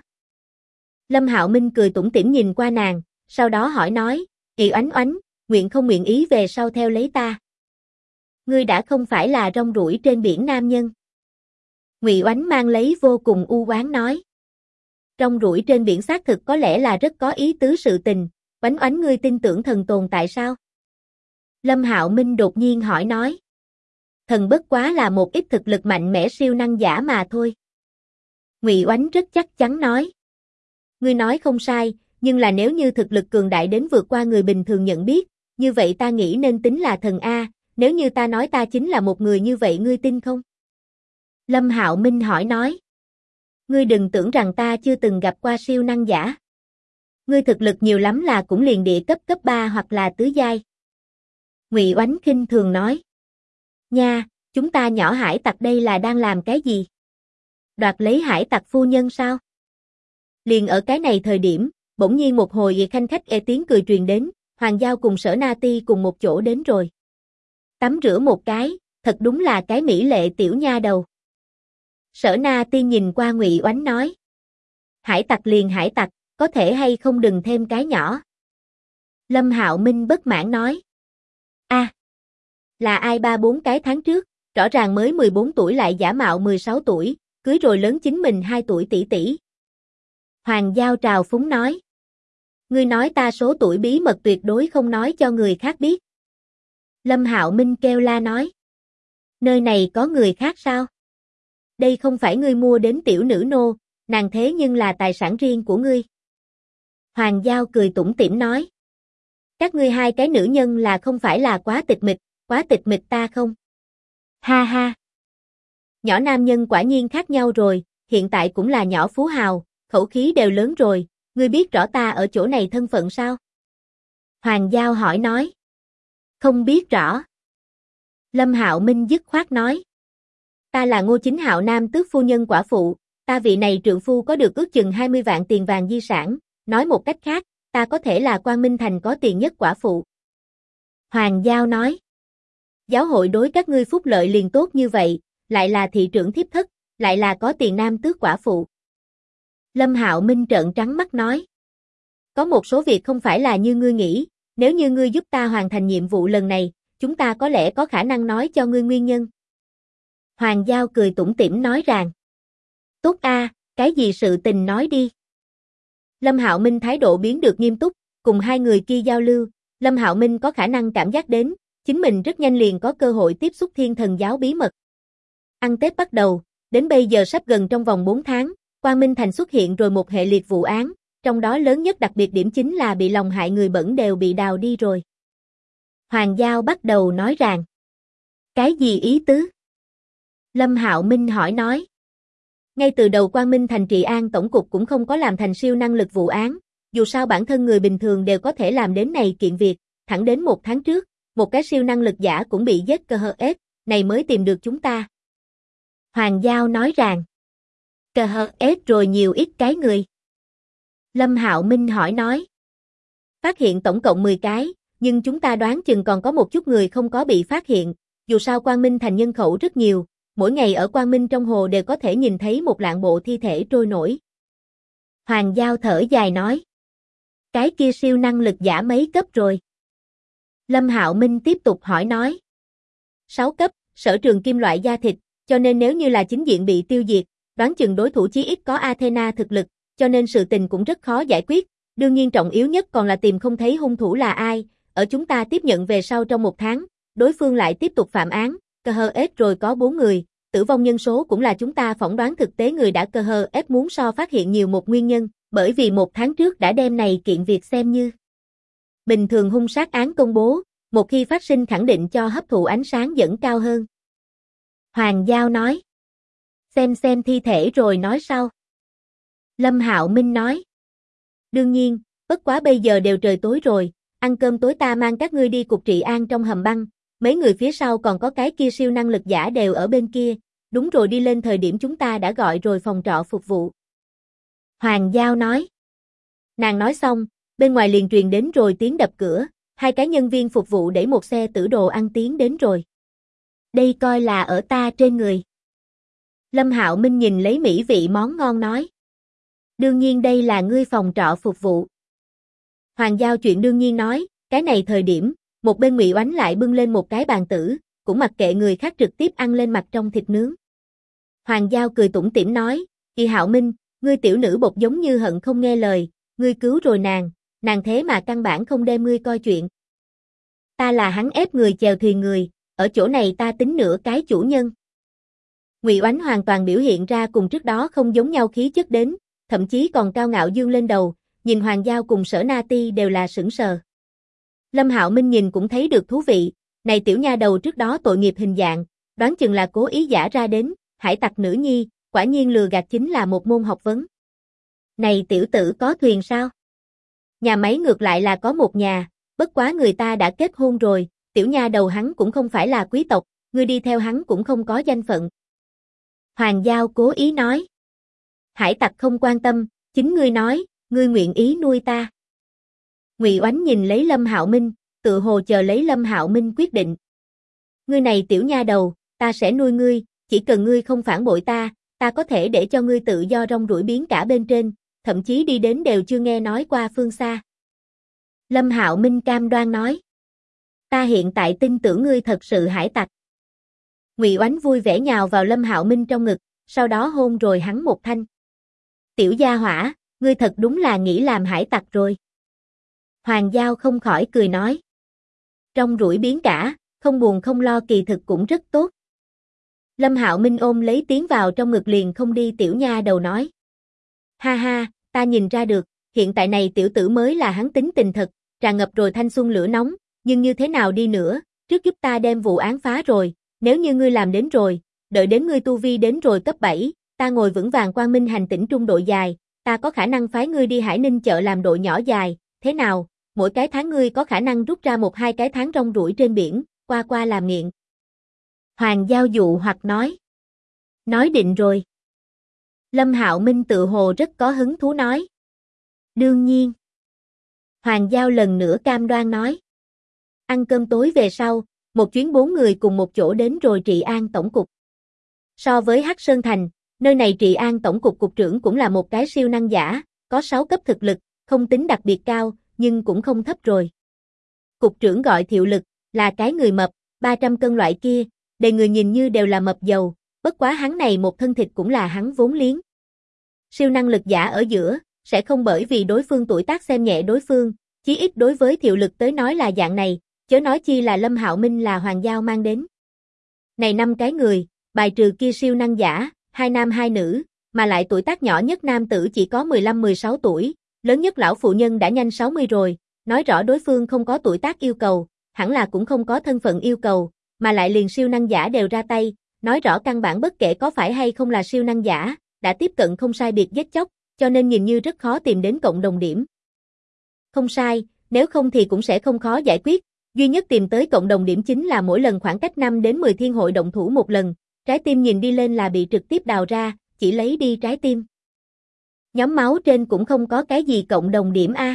Speaker 1: Lâm Hạo Minh cười tủm tỉm nhìn qua nàng, sau đó hỏi nói, Ngụy Oánh Oánh, nguyện không nguyện ý về sau theo lấy ta? Ngươi đã không phải là rong ruổi trên biển nam nhân. Ngụy Oánh mang lấy vô cùng u oán nói. Rong ruổi trên biển xác thực có lẽ là rất có ý tứ sự tình, Oánh Oánh ngươi tin tưởng thần tồn tại sao? Lâm Hạo Minh đột nhiên hỏi nói. Thần bất quá là một ít thực lực mạnh mẽ siêu năng giả mà thôi. Ngụy Oánh rất chắc chắn nói. Ngươi nói không sai, nhưng là nếu như thực lực cường đại đến vượt qua người bình thường nhận biết, như vậy ta nghĩ nên tính là thần A, nếu như ta nói ta chính là một người như vậy ngươi tin không? Lâm Hạo Minh hỏi nói. Ngươi đừng tưởng rằng ta chưa từng gặp qua siêu năng giả. Ngươi thực lực nhiều lắm là cũng liền địa cấp cấp 3 hoặc là tứ giai. Ngụy Oánh khinh thường nói. Nha, chúng ta nhỏ hải tặc đây là đang làm cái gì? Đoạt lấy hải tặc phu nhân sao? Liền ở cái này thời điểm, bỗng nhiên một hồi khanh khách tiếng cười truyền đến, Hoàng Giao cùng Sở Na Ti cùng một chỗ đến rồi. Tắm rửa một cái, thật đúng là cái mỹ lệ tiểu nha đầu. Sở Na Ti nhìn qua Ngụy Oánh nói. Hải tặc liền hải tặc, có thể hay không đừng thêm cái nhỏ. Lâm Hạo Minh bất mãn nói. A, là ai 3-4 cái tháng trước, rõ ràng mới 14 tuổi lại giả mạo 16 tuổi, cưới rồi lớn chính mình 2 tuổi tỷ tỷ. Hoàng Giao trào phúng nói. Ngươi nói ta số tuổi bí mật tuyệt đối không nói cho người khác biết. Lâm Hạo Minh kêu la nói. Nơi này có người khác sao? Đây không phải ngươi mua đến tiểu nữ nô, nàng thế nhưng là tài sản riêng của ngươi. Hoàng Giao cười tủm tỉm nói. Các ngươi hai cái nữ nhân là không phải là quá tịch mịch ta không? Ha ha. Nhỏ nam nhân quả nhiên khác nhau rồi, hiện tại cũng là nhỏ phú hào, khẩu khí đều lớn rồi, ngươi biết rõ ta ở chỗ này thân phận sao? Hoàng Giao hỏi nói. Không biết rõ. Lâm Hạo Minh dứt khoát nói. Ta là Ngô Chính Hạo nam tước phu nhân quả phụ, ta vị này trượng phu có được ước chừng 20 vạn tiền vàng di sản, nói một cách khác, ta có thể là Quang Minh Thành có tiền nhất quả phụ. Hoàng Giao nói. Giáo hội đối các ngươi phúc lợi liền tốt như vậy, lại là thị trưởng thiếp thất, lại là có tiền nam tước quả phụ. Lâm Hạo Minh trợn trắng mắt nói. Có một số việc không phải là như ngươi nghĩ, nếu như ngươi giúp ta hoàn thành nhiệm vụ lần này, chúng ta có lẽ có khả năng nói cho ngươi nguyên nhân. Hoàng Giao cười tủm tỉm nói rằng. Tốt a, cái gì sự tình nói đi. Lâm Hạo Minh thái độ biến được nghiêm túc, cùng hai người kia giao lưu, Lâm Hạo Minh có khả năng cảm giác đến, chính mình rất nhanh liền có cơ hội tiếp xúc Thiên Thần giáo bí mật. Ăn Tết bắt đầu, đến bây giờ sắp gần trong vòng 4 tháng, Quang Minh Thành xuất hiện rồi một hệ liệt vụ án, trong đó lớn nhất đặc biệt điểm chính là bị lòng hại người bẩn đều bị đào đi rồi. Hoàng Giao bắt đầu nói rằng. Cái gì ý tứ? Lâm Hạo Minh hỏi nói. Ngay từ đầu Quang Minh Thành Trị An Tổng cục cũng không có làm thành siêu năng lực vụ án, dù sao bản thân người bình thường đều có thể làm đến này kiện việc, thẳng đến 1 tháng trước, một cái siêu năng lực giả cũng bị giết cơ hờ ép, này mới tìm được chúng ta. Hoàng Giao nói rằng, cơ hờ ép rồi nhiều ít cái người. Lâm Hạo Minh hỏi nói, phát hiện tổng cộng 10 cái, nhưng chúng ta đoán chừng còn có một chút người không có bị phát hiện, dù sao Quang Minh Thành nhân khẩu rất nhiều, mỗi ngày ở Quang Minh trong hồ đều có thể nhìn thấy một lạng bộ thi thể trôi nổi. Hoàng Giao thở dài nói, cái kia siêu năng lực giả mấy cấp rồi? Lâm Hạo Minh tiếp tục hỏi nói, 6 cấp, sở trường kim loại da thịt, cho nên nếu như là chính diện bị tiêu diệt, đoán chừng đối thủ chí ít có Athena thực lực, cho nên sự tình cũng rất khó giải quyết, đương nhiên trọng yếu nhất còn là tìm không thấy hung thủ là ai, ở chúng ta tiếp nhận về sau trong 1 tháng, đối phương lại tiếp tục phạm án, cơ hờ ép rồi có 4 người, tử vong nhân số cũng là chúng ta phỏng đoán thực tế người đã cơ hờ ép muốn so phát hiện nhiều một nguyên nhân, bởi vì 1 tháng trước đã đem này kiện việc xem như bình thường hung sát án công bố, một khi phát sinh khẳng định cho hấp thụ ánh sáng dẫn cao hơn. Hoàng Giao nói, xem thi thể rồi nói sau. Lâm Hạo Minh nói, đương nhiên, bất quá bây giờ đều trời tối rồi, ăn cơm tối ta mang các ngươi đi cục trị an trong hầm băng, mấy người phía sau còn có cái kia siêu năng lực giả đều ở bên kia, đúng rồi đi lên thời điểm chúng ta đã gọi rồi phòng trọ phục vụ. Hoàng Giao nói. Nàng nói xong, bên ngoài liền truyền đến rồi tiếng đập cửa, 2 cái nhân viên phục vụ đẩy một xe tử đồ ăn tiến đến rồi. Đây coi là ở ta trên người. Lâm Hạo Minh nhìn lấy mỹ vị món ngon nói. Đương nhiên đây là ngươi phòng trọ phục vụ. Hoàng Giao chuyện đương nhiên nói, cái này thời điểm, một bên Ngụy Oánh lại bưng lên một cái bàn tử, cũng mặc kệ người khác trực tiếp ăn lên mặt trong thịt nướng. Hoàng Giao cười tủm tỉm nói, Kỳ Hạo Minh, ngươi tiểu nữ bột giống như hận không nghe lời, ngươi cứu rồi nàng thế mà căn bản không đem ngươi coi chuyện. Ta là hắn ép người chèo thuyền người, ở chỗ này ta tính nửa cái chủ nhân. Ngụy Oánh hoàn toàn biểu hiện ra cùng trước đó không giống nhau khí chất đến, thậm chí còn cao ngạo dương lên đầu, nhìn Hoàng Giao cùng Sở Na Ti đều là sững sờ. Lâm Hạo Minh nhìn cũng thấy được thú vị, này tiểu nha đầu trước đó tội nghiệp hình dạng, đoán chừng là cố ý giả ra đến, hải tặc nữ nhi, quả nhiên lừa gạt chính là một môn học vấn. Này tiểu tử có thuyền sao? Nhà máy ngược lại là có một nhà, bất quá người ta đã kết hôn rồi, tiểu nha đầu hắn cũng không phải là quý tộc, ngươi đi theo hắn cũng không có danh phận. Hoàng Giao cố ý nói. Hải tặc không quan tâm, chính ngươi nói, ngươi nguyện ý nuôi ta. Ngụy Oánh nhìn lấy Lâm Hạo Minh, tự hồ chờ lấy Lâm Hạo Minh quyết định. Ngươi này tiểu nha đầu, ta sẽ nuôi ngươi, chỉ cần ngươi không phản bội ta có thể để cho ngươi tự do rong ruổi biến cả bên trên, thậm chí đi đến đều chưa nghe nói qua phương xa. Lâm Hạo Minh cam đoan nói. Ta hiện tại tin tưởng ngươi thật sự hải tặc. Ngụy Oánh vui vẻ nhào vào Lâm Hạo Minh trong ngực, sau đó hôn rồi hắn một thanh. Tiểu gia hỏa, ngươi thật đúng là nghĩ làm hải tặc rồi. Hoàng Giao không khỏi cười nói. Trong rủi biến cả, không buồn không lo kỳ thực cũng rất tốt. Lâm Hạo Minh ôm lấy tiến vào trong ngực liền không đi tiểu nha đầu nói. Ha ha, ta nhìn ra được, hiện tại này tiểu tử mới là hắn tính tình thật, tràn ngập rồi thanh xuân lửa nóng, nhưng như thế nào đi nữa, trước giúp ta đem vụ án phá rồi, nếu như ngươi làm đến rồi, đợi đến ngươi tu vi đến rồi cấp 7, ta ngồi vững vàng Quang Minh hành tỉnh trung đội dài, ta có khả năng phái ngươi đi Hải Ninh chợ làm đội nhỏ dài, thế nào, mỗi cái tháng ngươi có khả năng rút ra 1-2 cái tháng rong ruổi trên biển, qua làm nghiện. Hoàng Giao dụ hoặc nói. Nói định rồi. Lâm Hạo Minh tự hồ rất có hứng thú nói. Đương nhiên. Hoàng Giao lần nữa cam đoan nói. Ăn cơm tối về sau, một chuyến 4 người cùng một chỗ đến rồi Trị An Tổng cục. So với Hắc Sơn Thành, nơi này Trị An Tổng cục cục trưởng cũng là một cái siêu năng giả, có 6 cấp thực lực, không tính đặc biệt cao, nhưng cũng không thấp rồi. Cục trưởng gọi Thiệu Lực, là cái người mập, 300 cân loại kia, đầy người nhìn như đều là mập dầu, bất quá hắn này một thân thịt cũng là hắn vốn liếng. Siêu năng lực giả ở giữa, sẽ không bởi vì đối phương tuổi tác xem nhẹ đối phương, chí ít đối với Thiệu Lực tới nói là dạng này, chớ nói chi là Lâm Hạo Minh là Hoàng Giao mang đến. Này 5 cái người, bài trừ kia siêu năng giả, 2 nam 2 nữ, mà lại tuổi tác nhỏ nhất nam tử chỉ có 15-16 tuổi, lớn nhất lão phụ nhân đã nhanh 60 rồi, nói rõ đối phương không có tuổi tác yêu cầu, hẳn là cũng không có thân phận yêu cầu, mà lại liền siêu năng giả đều ra tay, nói rõ căn bản bất kể có phải hay không là siêu năng giả, đã tiếp cận không sai biệt giết chóc, cho nên nhìn như rất khó tìm đến cộng đồng điểm. Không sai, nếu không thì cũng sẽ không khó giải quyết, duy nhất tìm tới cộng đồng điểm chính là mỗi lần khoảng cách 5 đến 10 thiên hội động thủ một lần, trái tim nhìn đi lên là bị trực tiếp đào ra, chỉ lấy đi trái tim. Nhóm máu trên cũng không có cái gì cộng đồng điểm a.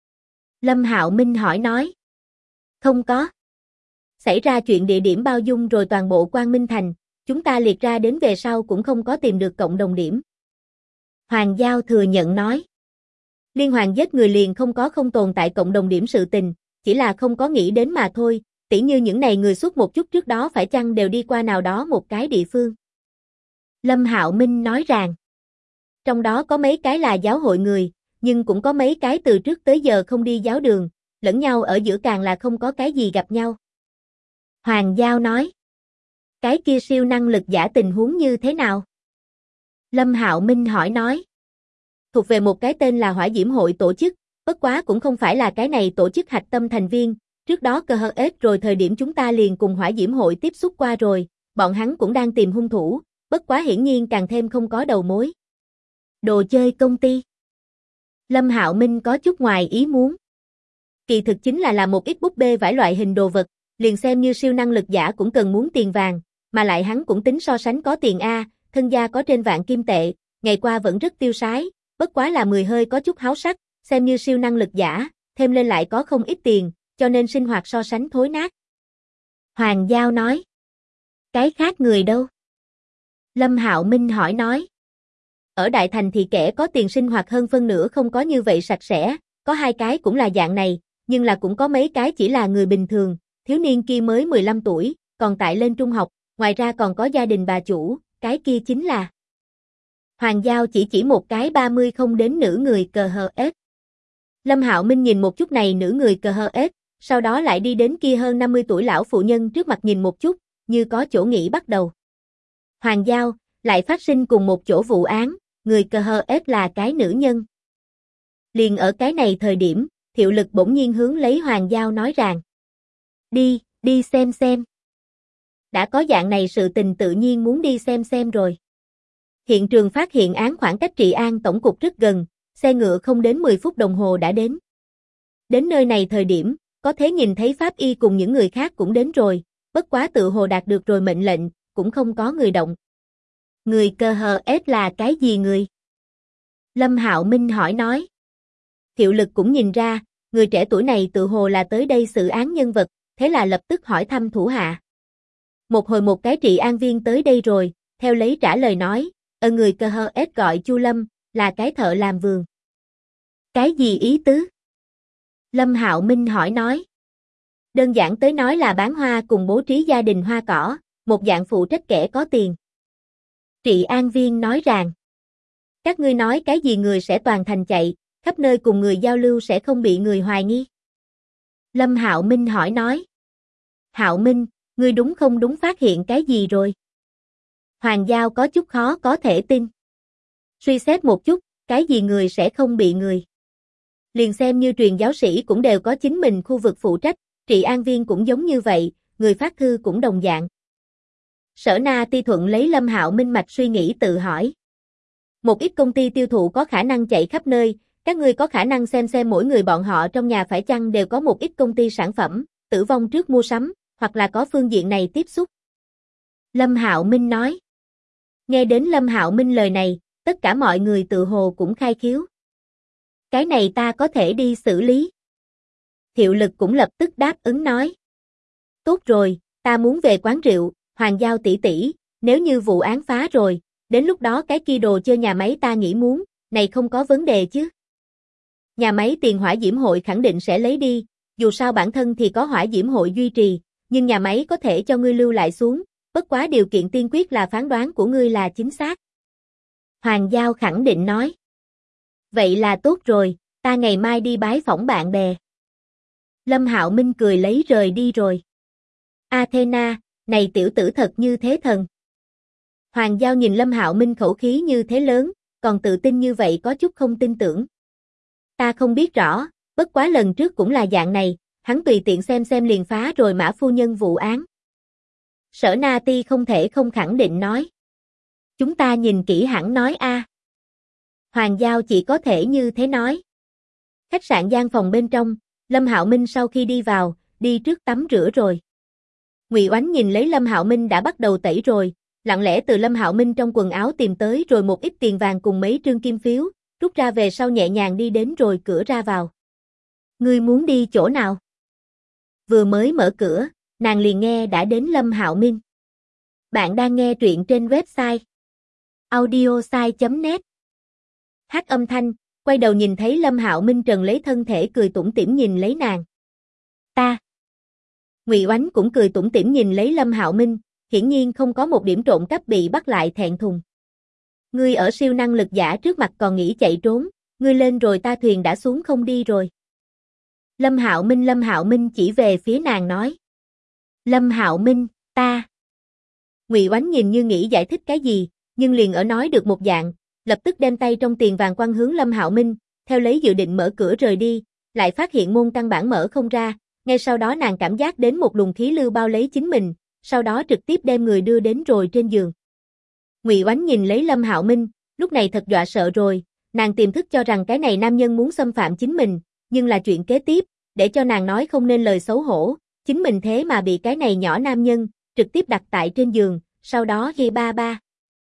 Speaker 1: Lâm Hạo Minh hỏi nói. Không có. Xảy ra chuyện địa điểm bao dung rồi toàn bộ Quang Minh Thành, chúng ta liệt ra đến về sau cũng không có tìm được cộng đồng điểm. Hoàng Giao thừa nhận nói. Liên hoàn giết người liền không có không tồn tại cộng đồng điểm sự tình, chỉ là không có nghĩ đến mà thôi, tỉ như những này người xuất một chút trước đó phải chăng đều đi qua nào đó một cái địa phương. Lâm Hạo Minh nói rằng, trong đó có mấy cái là giáo hội người, nhưng cũng có mấy cái từ trước tới giờ không đi giáo đường, lẫn nhau ở giữa càng là không có cái gì gặp nhau. Hoàng Giao nói, cái kia siêu năng lực giả tình huống như thế nào? Lâm Hạo Minh hỏi nói, thuộc về một cái tên là Hỏa Diễm Hội tổ chức, bất quá cũng không phải là cái này tổ chức hạch tâm thành viên, trước đó cơ hơ ết rồi thời điểm chúng ta liền cùng Hỏa Diễm Hội tiếp xúc qua rồi, bọn hắn cũng đang tìm hung thủ, bất quá hiển nhiên càng thêm không có đầu mối. Đồ chơi công ty. Lâm Hạo Minh có chút ngoài ý muốn. Kỳ thực chính là một ít búp bê vải loại hình đồ vật, liền xem như siêu năng lực giả cũng cần muốn tiền vàng, mà lại hắn cũng tính so sánh có tiền a, thân gia có trên vạn kim tệ, ngày qua vẫn rất tiêu sái, bất quá là 10 hơi có chút háo sắc, xem như siêu năng lực giả, thêm lên lại có không ít tiền, cho nên sinh hoạt so sánh thối nát. Hoàng Giao nói. Cái khác người đâu? Lâm Hạo Minh hỏi nói. Ở Đại Thành thì kẻ có tiền sinh hoạt hơn phân nửa không có như vậy sạch sẽ, có 2 cái cũng là dạng này, nhưng là cũng có mấy cái chỉ là người bình thường, thiếu niên kia mới 15 tuổi, còn tại lên trung học, ngoài ra còn có gia đình bà chủ, cái kia chính là. Hoàng Giao chỉ một cái 30 không đến nữ người cờ hờ ết. Lâm Hạo Minh nhìn một chút này nữ người cờ hờ ết, sau đó lại đi đến kia hơn 50 tuổi lão phụ nhân trước mặt nhìn một chút, như có chỗ nghĩ bắt đầu. Hoàng Giao, lại phát sinh cùng một chỗ vụ án, người cờ hờ ết là cái nữ nhân. Liền ở cái này thời điểm, Thiệu Lực bỗng nhiên hướng lấy Hoàng Giao nói rằng. Đi xem. Đã có dạng này sự tình tự nhiên muốn đi xem rồi. Hiện trường phát hiện án khoảng cách trị an tổng cục rất gần, xe ngựa không đến 10 phút đồng hồ đã đến. Đến nơi này thời điểm, có thể nhìn thấy pháp y cùng những người khác cũng đến rồi, bất quá tự hồ đạt được rồi mệnh lệnh, cũng không có người động. Người cờ hờ ết là cái gì người? Lâm Hạo Minh hỏi nói. Thiệu Lực cũng nhìn ra, người trẻ tuổi này tự hồ là tới đây xử án nhân vật, thế là lập tức hỏi thăm thủ hạ. Một hồi một cái trị an viên tới đây rồi, theo lấy trả lời nói, người cờ hờ ết gọi Chu Lâm, là cái thợ làm vườn. Cái gì ý tứ? Lâm Hạo Minh hỏi nói. Đơn giản tới nói là bán hoa cùng bố trí gia đình hoa cỏ, một dạng phụ trách kẻ có tiền. Trị an viên nói rằng, các ngươi nói cái gì người sẽ toàn thành chạy, khắp nơi cùng người giao lưu sẽ không bị người hoài nghi. Lâm Hạo Minh hỏi nói. Hạo Minh, ngươi đúng không đúng phát hiện cái gì rồi? Hoàng Giao có chút khó có thể tin. Suy xét một chút, cái gì người sẽ không bị người. Liền xem như truyền giáo sĩ cũng đều có chính mình khu vực phụ trách, trị an viên cũng giống như vậy, người phát thư cũng đồng dạng. Sở Na Ti thuận lấy Lâm Hạo Minh mạch suy nghĩ tự hỏi. Một ít công ty tiêu thụ có khả năng chạy khắp nơi, các ngươi có khả năng xem mỗi người bọn họ trong nhà phải chăng đều có một ít công ty sản phẩm, tử vong trước mua sắm, hoặc là có phương diện này tiếp xúc. Lâm Hạo Minh nói. Nghe đến Lâm Hạo Minh lời này, tất cả mọi người tự hồ cũng khai khiếu. Cái này ta có thể đi xử lý. Thiệu Lực cũng lập tức đáp ứng nói. Tốt rồi, ta muốn về quán rượu, Hoàng Giao tỷ tỷ, nếu như vụ án phá rồi, đến lúc đó cái kia đồ chơi nhà máy ta nghĩ muốn, này không có vấn đề chứ. Nhà máy tiền Hỏa Diễm Hội khẳng định sẽ lấy đi, dù sao bản thân thì có Hỏa Diễm Hội duy trì, nhưng nhà máy có thể cho ngươi lưu lại xuống, bất quá điều kiện tiên quyết là phán đoán của ngươi là chính xác. Hoàng Giao khẳng định nói. Vậy là tốt rồi, ta ngày mai đi bái phỏng bạn bè. Lâm Hạo Minh cười lấy rời đi rồi. Athena, này tiểu tử thật như thế thần. Hoàng Giao nhìn Lâm Hạo Minh khẩu khí như thế lớn, còn tự tin như vậy có chút không tin tưởng. Ta không biết rõ, bất quá lần trước cũng là dạng này, hắn tùy tiện xem liền phá rồi Mã phu nhân vụ án. Sở Na Ti không thể không khẳng định nói. Chúng ta nhìn kỹ hẳn nói a. Hoàng Giao chỉ có thể như thế nói. Khách sạn gian phòng bên trong, Lâm Hạo Minh sau khi đi vào, đi trước tắm rửa rồi. Ngụy Oánh nhìn lấy Lâm Hạo Minh đã bắt đầu tẩy rồi, lặng lẽ từ Lâm Hạo Minh trong quần áo tìm tới rồi một ít tiền vàng cùng mấy trương kim phiếu, rút ra về sau nhẹ nhàng đi đến rồi cửa ra vào. Ngươi muốn đi chỗ nào? Vừa mới mở cửa, nàng liền nghe đã đến Lâm Hạo Minh. Bạn đang nghe truyện trên website audiosai.net. Hát âm thanh, quay đầu nhìn thấy Lâm Hạo Minh trần lấy thân thể cười tủm tỉm nhìn lấy nàng. Ta. Ngụy Oánh cũng cười tủm tỉm nhìn lấy Lâm Hạo Minh, hiển nhiên không có một điểm trộm cắp bị bắt lại thẹn thùng. Ngươi ở siêu năng lực giả trước mặt còn nghĩ chạy trốn, ngươi lên rồi ta thuyền đã xuống không đi rồi. Lâm Hạo Minh chỉ về phía nàng nói. Lâm Hạo Minh, ta. Ngụy Oánh nhìn như nghĩ giải thích cái gì, nhưng liền ở nói được một dạng, lập tức đem tay trong tiền vàng quăng hướng Lâm Hạo Minh, theo lấy dự định mở cửa rời đi, lại phát hiện môn căn bản mở không ra, ngay sau đó nàng cảm giác đến một luồng khí lưu bao lấy chính mình, sau đó trực tiếp đem người đưa đến rồi trên giường. Ngụy Oánh nhìn lấy Lâm Hạo Minh, lúc này thật dọa sợ rồi, nàng tiềm thức cho rằng cái này nam nhân muốn xâm phạm chính mình, nhưng là chuyện kế tiếp, để cho nàng nói không nên lời xấu hổ, chính mình thế mà bị cái này nhỏ nam nhân, trực tiếp đặt tại trên giường, sau đó ghê ba ba.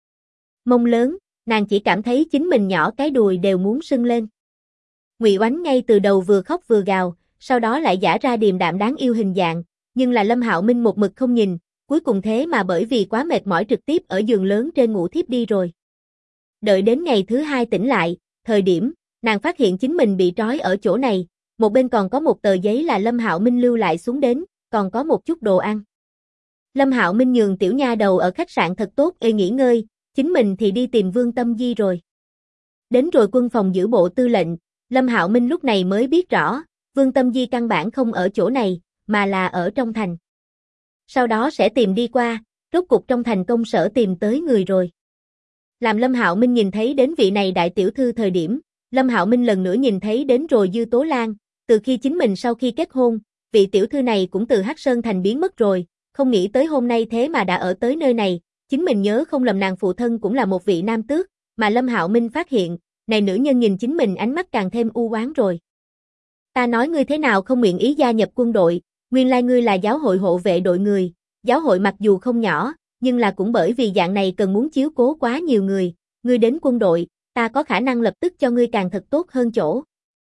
Speaker 1: Mông lớn, nàng chỉ cảm thấy chính mình nhỏ cái đùi đều muốn sưng lên. Ngụy Oánh ngay từ đầu vừa khóc vừa gào, sau đó lại giả ra điềm đạm đáng yêu hình dạng, nhưng là Lâm Hạo Minh một mực không nhìn, cuối cùng thế mà bởi vì quá mệt mỏi trực tiếp ở giường lớn trên ngủ thiếp đi rồi. Đợi đến ngày thứ hai tỉnh lại, thời điểm, nàng phát hiện chính mình bị trói ở chỗ này, một bên còn có một tờ giấy là Lâm Hạo Minh lưu lại xuống đến, còn có một chút đồ ăn. Lâm Hạo Minh nhường tiểu nha đầu ở khách sạn thật tốt nghỉ ngơi, chính mình thì đi tìm Vương Tâm Di rồi. Đến rồi quân phòng giữ bộ tư lệnh, Lâm Hạo Minh lúc này mới biết rõ, Vương Tâm Di căn bản không ở chỗ này, mà là ở trong thành. Sau đó sẽ tìm đi qua, rốt cục trong thành công sở tìm tới người rồi. Làm Lâm Hạo Minh nhìn thấy đến vị này đại tiểu thư thời điểm, Lâm Hạo Minh lần nữa nhìn thấy đến rồi Dư Tố Lan, từ khi chính mình sau khi kết hôn, vị tiểu thư này cũng từ Hắc Sơn thành biến mất rồi, không nghĩ tới hôm nay thế mà đã ở tới nơi này, chính mình nhớ không lầm nàng phụ thân cũng là một vị nam tước, mà Lâm Hạo Minh phát hiện, này nữ nhân nhìn chính mình ánh mắt càng thêm u oán rồi. Ta nói ngươi thế nào không nguyện ý gia nhập quân đội, nguyên lai ngươi là giáo hội hộ vệ đội người, giáo hội mặc dù không nhỏ, nhưng là cũng bởi vì dạng này cần muốn chiếu cố quá nhiều người, ngươi đến quân đội, ta có khả năng lập tức cho ngươi càng thật tốt hơn chỗ.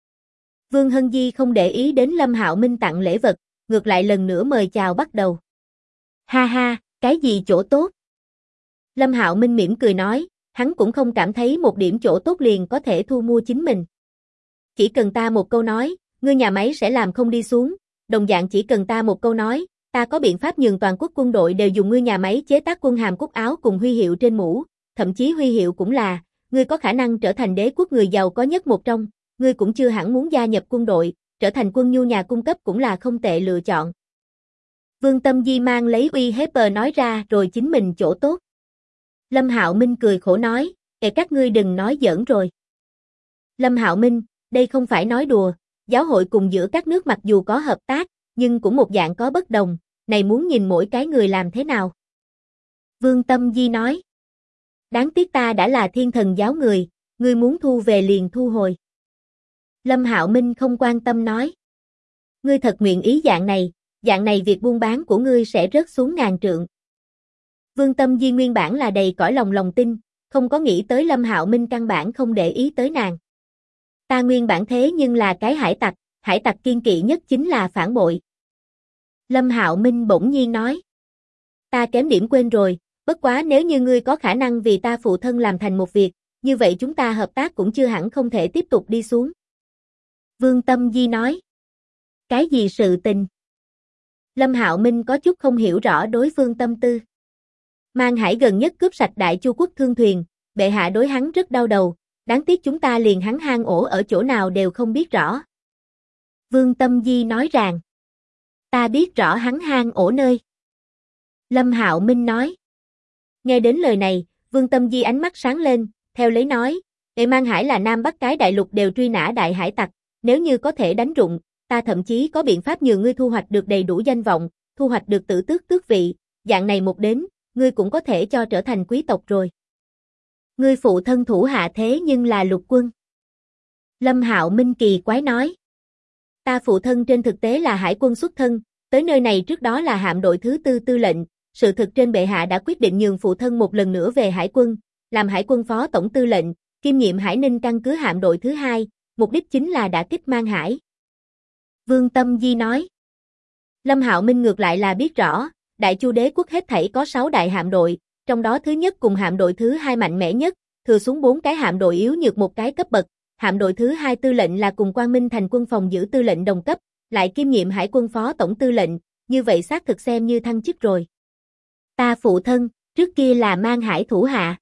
Speaker 1: Vương Hân Di không để ý đến Lâm Hạo Minh tặng lễ vật, ngược lại lần nữa mời chào bắt đầu. Ha ha, cái gì chỗ tốt? Lâm Hạo Minh mỉm cười nói, hắn cũng không cảm thấy một điểm chỗ tốt liền có thể thu mua chính mình. Chỉ cần ta một câu nói, ngươi nhà máy sẽ làm không đi xuống, đồng dạng chỉ cần ta một câu nói, ta có biện pháp nhường toàn quốc quân đội đều dùng ngươi nhà máy chế tác quân hàm cúc áo cùng huy hiệu trên mũ, thậm chí huy hiệu cũng là, ngươi có khả năng trở thành đế quốc người giàu có nhất một trong, ngươi cũng chưa hẳn muốn gia nhập quân đội, trở thành quân nhu nhà cung cấp cũng là không tệ lựa chọn. Vương Tâm Di mang lấy uy hiếp nói ra rồi chính mình chỗ tốt. Lâm Hạo Minh cười khổ nói, các ngươi đừng nói giỡn rồi. Lâm Hạo Minh, đây không phải nói đùa, giáo hội cùng giữa các nước mặc dù có hợp tác, nhưng cũng một dạng có bất đồng, này muốn nhìn mỗi cái người làm thế nào. Vương Tâm Di nói, đáng tiếc ta đã là thiên thần giáo người, ngươi muốn thu về liền thu hồi. Lâm Hạo Minh không quan tâm nói, ngươi thật nguyện ý dạng này việc buôn bán của ngươi sẽ rớt xuống ngàn trượng. Vương Tâm Di nguyên bản là đầy cõi lòng tin, không có nghĩ tới Lâm Hạo Minh căn bản không để ý tới nàng. Ta nguyên bản thế nhưng là cái hải tặc kiên kỵ nhất chính là phản bội. Lâm Hạo Minh bỗng nhiên nói. Ta kém điểm quên rồi, bất quá nếu như ngươi có khả năng vì ta phụ thân làm thành một việc, như vậy chúng ta hợp tác cũng chưa hẳn không thể tiếp tục đi xuống. Vương Tâm Di nói. Cái gì sự tình? Lâm Hạo Minh có chút không hiểu rõ đối phương tâm tư. Mang Hải gần nhất cướp sạch Đại Chu quốc thương thuyền, bệ hạ đối hắn rất đau đầu, đáng tiếc chúng ta liền hắn hang ổ ở chỗ nào đều không biết rõ. Vương Tâm Di nói rằng, ta biết rõ hắn hang ổ nơi. Lâm Hạo Minh nói. Nghe đến lời này, Vương Tâm Di ánh mắt sáng lên, theo lấy nói, Mang Hải là Nam Bắc cái đại lục đều truy nã đại hải tặc, nếu như có thể đánh rụng, ta thậm chí có biện pháp nhường ngươi thu hoạch được đầy đủ danh vọng, thu hoạch được tử tước tước vị, dạng này một đến, ngươi cũng có thể cho trở thành quý tộc rồi. Ngươi phụ thân thủ hạ thế nhưng là lục quân. Lâm Hạo Minh kỳ quái nói. Ta phụ thân trên thực tế là hải quân xuất thân, tới nơi này trước đó là hạm đội thứ 4 tư lệnh, sự thực trên bệ hạ đã quyết định nhường phụ thân một lần nữa về hải quân, làm hải quân phó tổng tư lệnh, kiêm nhiệm Hải Ninh căn cứ hạm đội thứ 2, mục đích chính là đả kích Mang Hải. Vương Tâm Di nói. Lâm Hạo Minh ngược lại là biết rõ, Đại Chu đế quốc hết thảy có 6 đại hạm đội, trong đó thứ nhất cùng hạm đội thứ 2 mạnh mẽ nhất, thừa xuống 4 cái hạm đội yếu nhược một cái cấp bậc, hạm đội thứ 2 tư lệnh là cùng Quang Minh thành quân phòng giữ tư lệnh đồng cấp, lại kiêm nhiệm hải quân phó tổng tư lệnh, như vậy xác thực xem như thăng chức rồi. Ta phụ thân, trước kia là Mang Hải thủ hạ.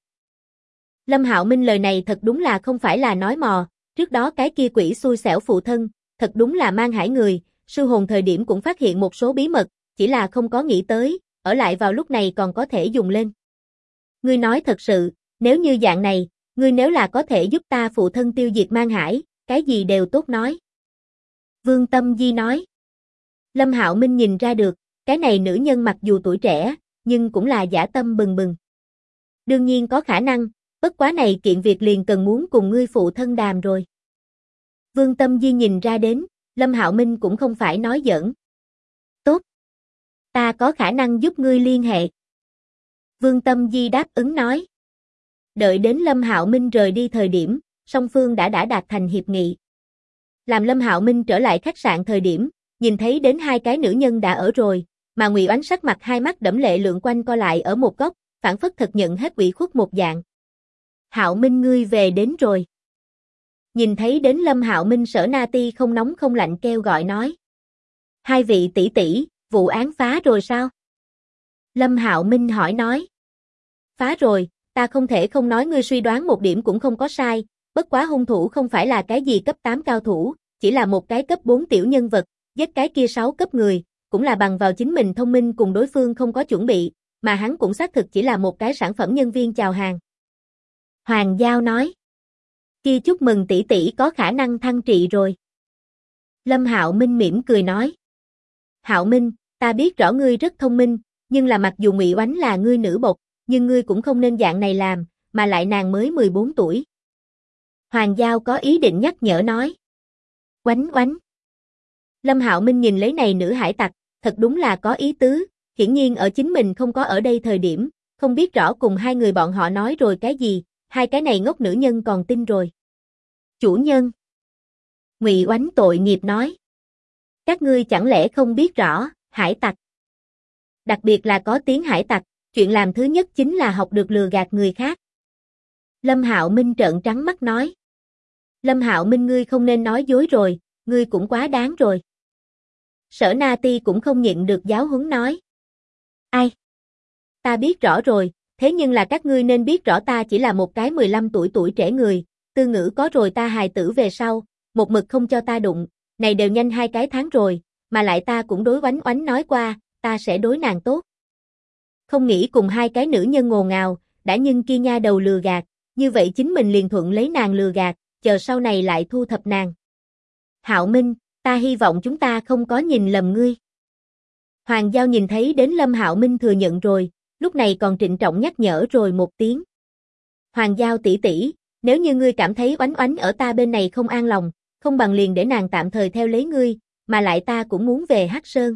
Speaker 1: Lâm Hạo Minh lời này thật đúng là không phải là nói mò, trước đó cái kia quỷ xui xẻo phụ thân, thật đúng là Mang Hải người, sư hồn thời điểm cũng phát hiện một số bí mật, chỉ là không có nghĩ tới, ở lại vào lúc này còn có thể dùng lên. Ngươi nói thật sự, nếu như dạng này, ngươi nếu là có thể giúp ta phụ thân tiêu diệt Mang Hải, cái gì đều tốt nói. Vương Tâm Di nói. Lâm Hạo Minh nhìn ra được, cái này nữ nhân mặc dù tuổi trẻ, nhưng cũng là dã tâm bừng bừng. Đương nhiên có khả năng, bất quá này kiện việc liền cần muốn cùng ngươi phụ thân đàm rồi. Vương Tâm Di nhìn ra đến, Lâm Hạo Minh cũng không phải nói giỡn. Tốt. Ta có khả năng giúp ngươi liên hệ. Vương Tâm Di đáp ứng nói. Đợi đến Lâm Hạo Minh rời đi thời điểm, song phương đã đạt thành hiệp nghị. Làm Lâm Hạo Minh trở lại khách sạn thời điểm, nhìn thấy đến hai cái nữ nhân đã ở rồi, mà Ngụy Oánh sắc mặt hai mắt đẫm lệ lượn quanh co lại ở một góc, phản phất thật nhận hết ủy khuất một dạng. Hạo Minh ngươi về đến rồi. Nhìn thấy đến Lâm Hạo Minh, Sở Na Ti không nóng không lạnh kêu gọi nói. Hai vị tỷ tỷ, vụ án phá rồi sao? Lâm Hạo Minh hỏi nói. Phá rồi, ta không thể không nói ngươi suy đoán một điểm cũng không có sai, bất quá hung thủ không phải là cái gì cấp 8 cao thủ, chỉ là một cái cấp 4 tiểu nhân vật, giết cái kia 6 cấp người, cũng là bằng vào chính mình thông minh cùng đối phương không có chuẩn bị, mà hắn cũng xác thực chỉ là một cái sản phẩm nhân viên chào hàng. Hoàng Giao nói. Kia chúc mừng tỷ tỷ có khả năng thăng trị rồi. Lâm Hạo Minh mỉm cười nói. Hạo Minh, ta biết rõ ngươi rất thông minh, nhưng là mặc dù Ngụy Oánh là ngươi nữ bộc, nhưng ngươi cũng không nên dạng này làm, mà lại nàng mới 14 tuổi. Hoàng Giao có ý định nhắc nhở nói. Oánh Oánh. Lâm Hạo Minh nhìn lấy này nữ hải tặc, thật đúng là có ý tứ, hiển nhiên ở chính mình không có ở đây thời điểm, không biết rõ cùng hai người bọn họ nói rồi cái gì, hai cái này ngốc nữ nhân còn tin rồi. Chủ nhân. Ngụy Oánh tội nghiệp nói. Các ngươi chẳng lẽ không biết rõ, hải tặc. Đặc biệt là có tiếng hải tặc, chuyện làm thứ nhất chính là học được lừa gạt người khác. Lâm Hạo Minh trợn trắng mắt nói. Lâm Hạo Minh ngươi không nên nói dối rồi, ngươi cũng quá đáng rồi. Sở Na Ti cũng không nhịn được giáo huấn nói. Ai? Ta biết rõ rồi, thế nhưng là các ngươi nên biết rõ ta chỉ là một cái 15 tuổi trẻ người, tư ngữ có rồi ta hài tử về sau, một mực không cho ta đụng, này đều nhanh 2 cái tháng rồi, mà lại ta cũng đối Oánh Oánh nói qua, ta sẽ đối nàng tốt. Không nghĩ cùng hai cái nữ nhân ngồ ngào, đã nhưng kia nha đầu lừa gạt, như vậy chính mình liền thuận lấy nàng lừa gạt, chờ sau này lại thu thập nàng. Hạo Minh, ta hy vọng chúng ta không có nhìn lầm ngươi. Hoàng Giao nhìn thấy đến Lâm Hạo Minh thừa nhận rồi, lúc này còn trịnh trọng nhắc nhở rồi một tiếng. Hoàng Giao tỷ tỷ, nếu như ngươi cảm thấy Oánh Oánh ở ta bên này không an lòng, không bằng liền để nàng tạm thời theo lấy ngươi, mà lại ta cũng muốn về Hắc Sơn.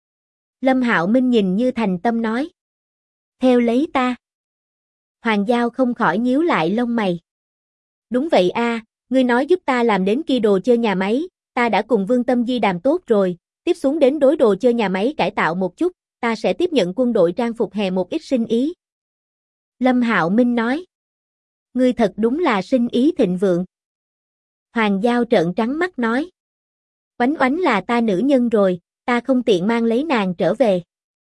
Speaker 1: Lâm Hạo Minh nhìn như thành tâm nói. Theo lấy ta. Hoàng Giao không khỏi nhíu lại lông mày. Đúng vậy a, ngươi nói giúp ta làm đến kia đồ chơi nhà máy, ta đã cùng Vương Tâm Di đàm tốt rồi, tiếp xuống đến đối đồ chơi nhà máy cải tạo một chút, ta sẽ tiếp nhận quân đội trang phục hè một ít sinh ý. Lâm Hạo Minh nói. Ngươi thật đúng là sinh ý thịnh vượng. Hoàng Giao trợn trắng mắt nói. Oánh Oánh là ta nữ nhân rồi, ta không tiện mang lấy nàng trở về.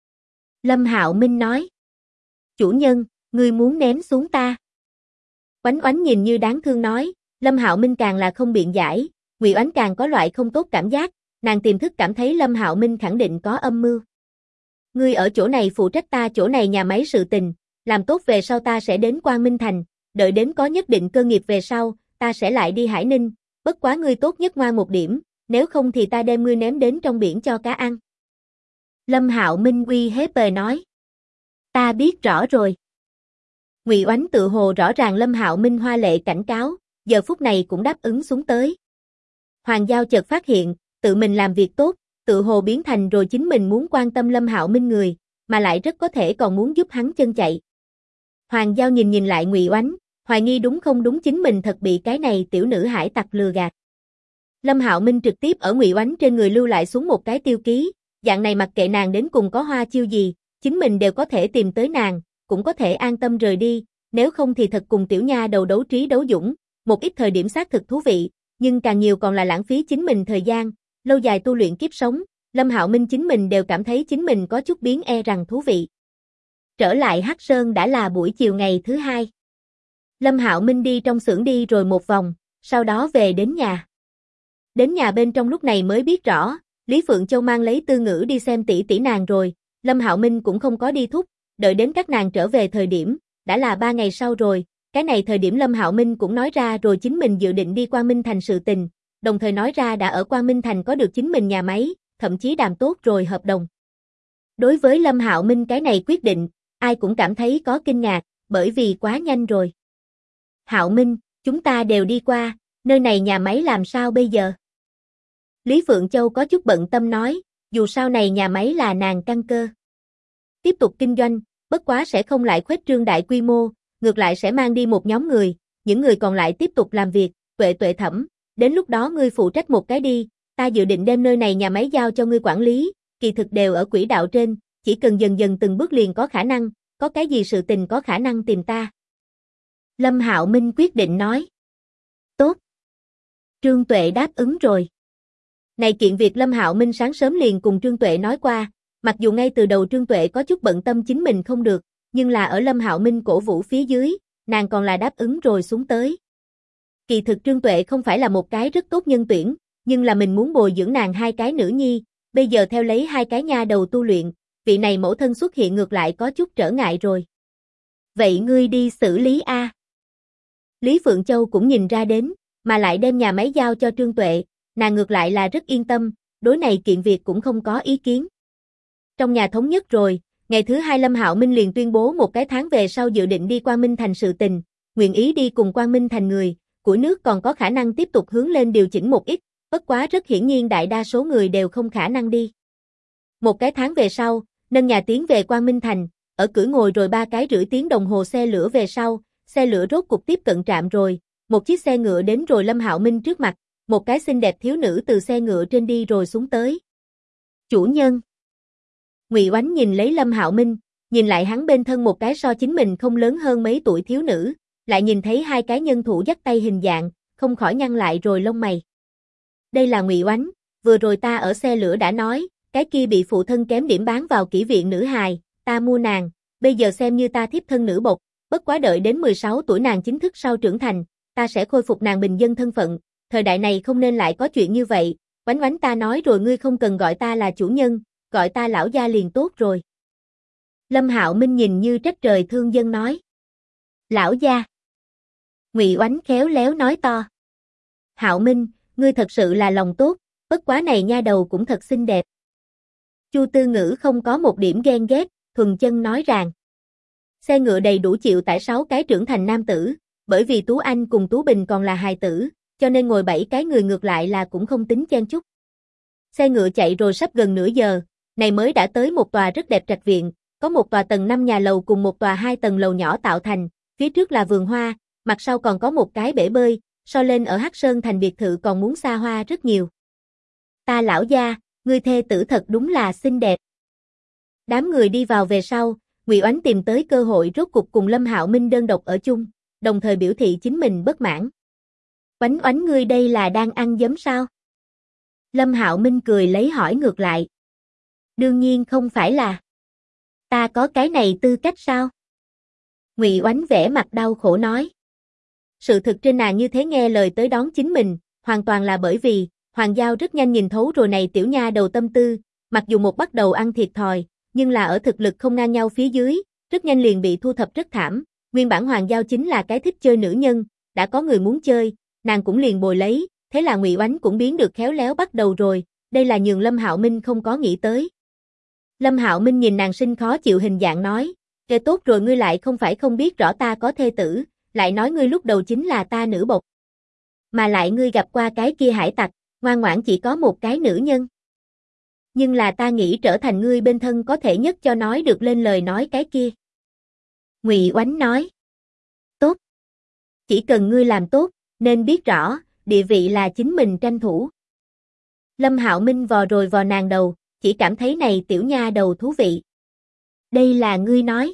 Speaker 1: Lâm Hạo Minh nói. Chủ nhân, ngươi muốn ném xuống ta. Oánh Oánh nhìn như đáng thương nói, Lâm Hạo Minh càng là không biện giải, Ngụy Oánh càng có loại không tốt cảm giác, nàng tiềm thức cảm thấy Lâm Hạo Minh khẳng định có âm mưu. Ngươi ở chỗ này phụ trách ta chỗ này nhà máy sự tình, làm tốt về sau ta sẽ đến Quang Minh Thành, đợi đến có nhất định cơ nghiệp về sau, ta sẽ lại đi Hải Ninh, bất quá ngươi tốt nhất ngoan một điểm, nếu không thì ta đem ngươi ném đến trong biển cho cá ăn. Lâm Hạo Minh uy hiếp nói. Ta biết rõ rồi. Ngụy Oánh tự hồ rõ ràng Lâm Hạo Minh hoa lệ cảnh cáo, giờ phút này cũng đáp ứng xuống tới. Hoàng Giao chợt phát hiện, tự mình làm việc tốt, tự hồ biến thành rồi chính mình muốn quan tâm Lâm Hạo Minh người, mà lại rất có thể còn muốn giúp hắn chân chạy. Hoàng Giao nhìn lại Ngụy Oánh, hoài nghi đúng không đúng chính mình thật bị cái này tiểu nữ hải tặc lừa gạt. Lâm Hạo Minh trực tiếp ở Ngụy Oánh trên người lưu lại xuống một cái tiêu ký, dạng này mặc kệ nàng đến cùng có hoa chiêu gì, chính mình đều có thể tìm tới nàng, cũng có thể an tâm rời đi, nếu không thì thật cùng tiểu nha đầu đấu trí đấu dũng, một ít thời điểm xác thực thú vị, nhưng càng nhiều còn là lãng phí chính mình thời gian, lâu dài tu luyện kiếp sống, Lâm Hạo Minh chính mình đều cảm thấy chính mình có chút biến e rằng thú vị. Trở lại Hắc Sơn đã là buổi chiều ngày thứ hai. Lâm Hạo Minh đi trong xưởng đi rồi một vòng, sau đó về đến nhà. Đến nhà bên trong lúc này mới biết rõ, Lý Phượng Châu mang lấy Tư Ngữ đi xem tỷ tỷ nàng rồi, Lâm Hạo Minh cũng không có đi thúc, đợi đến các nàng trở về thời điểm, đã là 3 ngày sau rồi, cái này thời điểm Lâm Hạo Minh cũng nói ra rồi chính mình dự định đi Quang Minh Thành sự tình, đồng thời nói ra đã ở Quang Minh Thành có được chính mình nhà máy, thậm chí đàm tốt rồi hợp đồng. Đối với Lâm Hạo Minh cái này quyết định, ai cũng cảm thấy có kinh ngạc, bởi vì quá nhanh rồi. Hạo Minh, chúng ta đều đi qua, nơi này nhà máy làm sao bây giờ? Lý Phượng Châu có chút bận tâm nói, dù sao này nhà máy là nàng căn cơ. Tiếp tục kinh doanh, bất quá sẽ không lại khuếch trương đại quy mô, ngược lại sẽ mang đi một nhóm người, những người còn lại tiếp tục làm việc, Tuệ Thẩm, đến lúc đó ngươi phụ trách một cái đi, ta dự định đem nơi này nhà máy giao cho ngươi quản lý, kỳ thực đều ở quỹ đạo trên, chỉ cần dần dần từng bước liền có khả năng, có cái gì sự tình có khả năng tìm ta. Lâm Hạo Minh quyết định nói. Tốt. Trương Tuệ đáp ứng rồi. Này kiện việc Lâm Hạo Minh sáng sớm liền cùng Trương Tuệ nói qua, mặc dù ngay từ đầu Trương Tuệ có chút bận tâm chính mình không được, nhưng là ở Lâm Hạo Minh cổ vũ phía dưới, nàng còn là đáp ứng rồi xuống tới. Kỳ thực Trương Tuệ không phải là một cái rất tốt nhân tuyển, nhưng là mình muốn bồi dưỡng nàng hai cái nữ nhi, bây giờ theo lấy hai cái nha đầu tu luyện, vị này mẫu thân xuất hiện ngược lại có chút trở ngại rồi. Vậy ngươi đi xử lý a. Lý Phượng Châu cũng nhìn ra đến, mà lại đem nhà máy giao cho Trương Tuệ, nàng ngược lại là rất yên tâm, đối này kiện việc cũng không có ý kiến. Trong nhà thống nhất rồi, ngày thứ hai Lâm Hạo Minh liền tuyên bố một cái tháng về sau dự định đi Quang Minh Thành sự tình, nguyện ý đi cùng Quang Minh Thành người, của nước còn có khả năng tiếp tục hướng lên điều chỉnh một ít, bất quá rất hiển nhiên đại đa số người đều không khả năng đi. Một cái tháng về sau, nâng nhà tiến về Quang Minh Thành, ở cửa ngồi rồi 3 cái rưỡi tiếng đồng hồ xe lửa về sau, xe lửa rốt cục tiếp cận trạm rồi, một chiếc xe ngựa đến rồi Lâm Hạo Minh trước mặt, một cái xinh đẹp thiếu nữ từ xe ngựa trên đi rồi xuống tới. Chủ nhân. Ngụy Oánh nhìn lấy Lâm Hạo Minh, nhìn lại hắn bên thân một cái so chính mình không lớn hơn mấy tuổi thiếu nữ, lại nhìn thấy hai cái nhân thủ dắt tay hình dạng, không khỏi nhăn lại rồi lông mày. Đây là Ngụy Oánh, vừa rồi ta ở xe lửa đã nói, cái kia bị phụ thân kém điểm bán vào kỹ viện nữ hài, ta mua nàng, bây giờ xem như ta thiếp thân nữ bộc, bất quá đợi đến 16 tuổi nàng chính thức sau trưởng thành, ta sẽ khôi phục nàng bình dân thân phận, thời đại này không nên lại có chuyện như vậy, Oánh Oánh ta nói rồi ngươi không cần gọi ta là chủ nhân, gọi ta lão gia liền tốt rồi. Lâm Hạo Minh nhìn như trách trời thương dân nói. Lão gia. Ngụy Oánh khéo léo nói to. Hạo Minh, ngươi thật sự là lòng tốt, bất quá này nha đầu cũng thật xinh đẹp. Chu Tư Ngữ không có một điểm ghen ghét, thuần chân nói rằng. Xe ngựa đầy đủ chịu tải 6 cái trưởng thành nam tử, bởi vì Tú Anh cùng Tú Bình còn là hài tử, cho nên ngồi 7 cái người ngược lại là cũng không tính chen chúc. Xe ngựa chạy rồi sắp gần nửa giờ, này mới đã tới một tòa rất đẹp trạch viện, có một tòa tầng 5 nhà lầu cùng một tòa 2 tầng lầu nhỏ tạo thành, phía trước là vườn hoa, mặt sau còn có một cái bể bơi, so lên ở Hắc Sơn thành biệt thự còn muốn xa hoa rất nhiều. Ta lão gia, ngươi thê tử thật đúng là xinh đẹp. Đám người đi vào về sau, Ngụy Oánh tìm tới cơ hội rốt cục cùng Lâm Hạo Minh đơn độc ở chung, đồng thời biểu thị chính mình bất mãn. Oánh Oánh ngươi đây là đang ăn giấm sao? Lâm Hạo Minh cười lấy hỏi ngược lại. Đương nhiên không phải là. Ta có cái này tư cách sao? Ngụy Oánh vẻ mặt đau khổ nói. Sự thực trên nàng như thế nghe lời tới đón chính mình, hoàn toàn là bởi vì, Hoàng Giao rất nhanh nhìn thấu rồi này tiểu nha đầu tâm tư, mặc dù một bắt đầu ăn thiệt thòi, nhưng là ở thực lực không ngang nhau phía dưới, rất nhanh liền bị thu thập rất thảm, nguyên bản Hoàng Giao chính là cái thích chơi nữ nhân, đã có người muốn chơi, nàng cũng liền bồi lấy, thế là Ngụy Oánh cũng biến được khéo léo bắt đầu rồi, đây là nhường Lâm Hạo Minh không có nghĩ tới. Lâm Hạo Minh nhìn nàng sinh khó chịu hình dạng nói, Kệ tốt rồi, ngươi lại không phải không biết rõ ta có thê tử, lại nói ngươi lúc đầu chính là ta nữ bộc. Mà lại ngươi gặp qua cái kia hải tặc, ngoan ngoãn chỉ có một cái nữ nhân. Nhưng là ta nghĩ trở thành ngươi bên thân có thể nhất cho nói được lên lời nói cái kia. Ngụy Oánh nói. Tốt. Chỉ cần ngươi làm tốt, nên biết rõ, địa vị là chính mình tranh thủ. Lâm Hạo Minh vò rồi vò nàng đầu, chỉ cảm thấy này tiểu nha đầu thú vị. Đây là ngươi nói.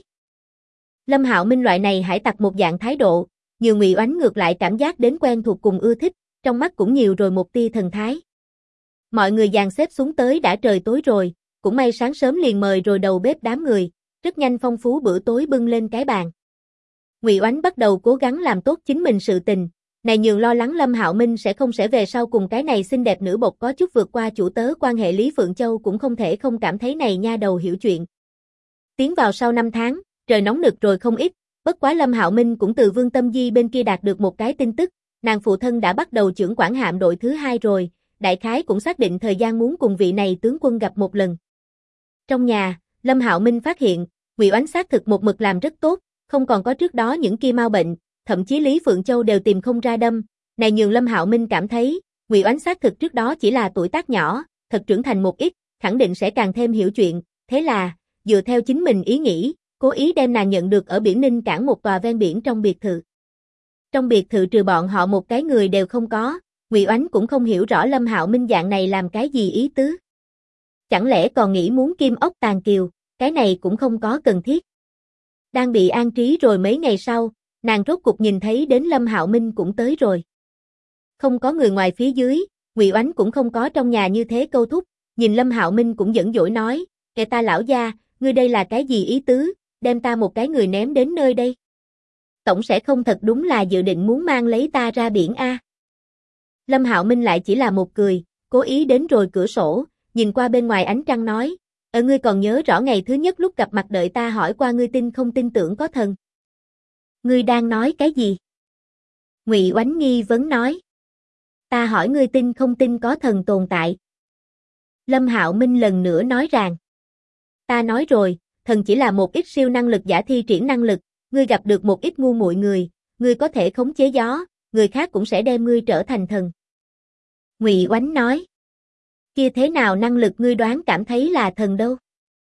Speaker 1: Lâm Hạo Minh loại này hải tặc một dạng thái độ, nhiều Ngụy Oánh ngược lại cảm giác đến quen thuộc cùng ưa thích, trong mắt cũng nhiều rồi một tia thần thái. Mọi người dàn xếp xuống tới đã trời tối rồi, cũng may sáng sớm liền mời rồi đầu bếp đám người, rất nhanh phong phú bữa tối bưng lên cái bàn. Ngụy Oánh bắt đầu cố gắng làm tốt chính mình sự tình, này nhường lo lắng Lâm Hạo Minh sẽ về sau cùng cái này xinh đẹp nữ bộc có chút vượt qua chủ tớ quan hệ Lý Phượng Châu cũng không thể không cảm thấy này nha đầu hiểu chuyện. Tiến vào sau 5 tháng, trời nóng nực rồi không ít, bất quá Lâm Hạo Minh cũng từ Vương Tâm Di bên kia đạt được một cái tin tức, nàng phụ thân đã bắt đầu trưởng quản hạm đội thứ 2 rồi, đại khái cũng xác định thời gian muốn cùng vị này tướng quân gặp một lần. Trong nhà, Lâm Hạo Minh phát hiện, Ngụy Oánh xác thực một mực làm rất tốt, không còn có trước đó những kia mau bệnh, thậm chí Lý Phượng Châu đều tìm không ra đâm, này nhường Lâm Hạo Minh cảm thấy, Ngụy Oánh xác thực trước đó chỉ là tuổi tác nhỏ, thật trưởng thành một ít, khẳng định sẽ càng thêm hiểu chuyện, thế là, dựa theo chính mình ý nghĩ, cố ý đem nàng nhận được ở biển Ninh Cảng một tòa ven biển trong biệt thự. Trong biệt thự trừ bọn họ một cái người đều không có, Ngụy Oánh cũng không hiểu rõ Lâm Hạo Minh dạng này làm cái gì ý tứ. Chẳng lẽ còn nghĩ muốn kim ốc tàng kiều, cái này cũng không có cần thiết. Đang bị an trí rồi mấy ngày sau, nàng rốt cục nhìn thấy đến Lâm Hạo Minh cũng tới rồi. Không có người ngoài phía dưới, Ngụy Oánh cũng không có trong nhà như thế câu thúc, nhìn Lâm Hạo Minh cũng giận dỗi nói, kệ ta lão gia, ngươi đây là cái gì ý tứ, đem ta một cái người ném đến nơi đây. Tổng sẽ không thật đúng là dự định muốn mang lấy ta ra biển a. Lâm Hạo Minh lại chỉ là một cười, cố ý đến rồi cửa sổ, nhìn qua bên ngoài ánh trăng nói, ngươi còn nhớ rõ ngày thứ nhất lúc gặp mặt đợi ta hỏi qua ngươi tin không tin tưởng có thần. Ngươi đang nói cái gì? Ngụy Oánh nghi vấn nói. Ta hỏi ngươi tin không tin có thần tồn tại. Lâm Hạo Minh lần nữa nói rằng. Ta nói rồi, thần chỉ là một ít siêu năng lực giả thi triển năng lực, ngươi gặp được một ít ngu muội người, ngươi có thể khống chế gió, người khác cũng sẽ đem ngươi trở thành thần. Ngụy Oánh nói. Kia thế nào năng lực ngươi đoán cảm thấy là thần đâu?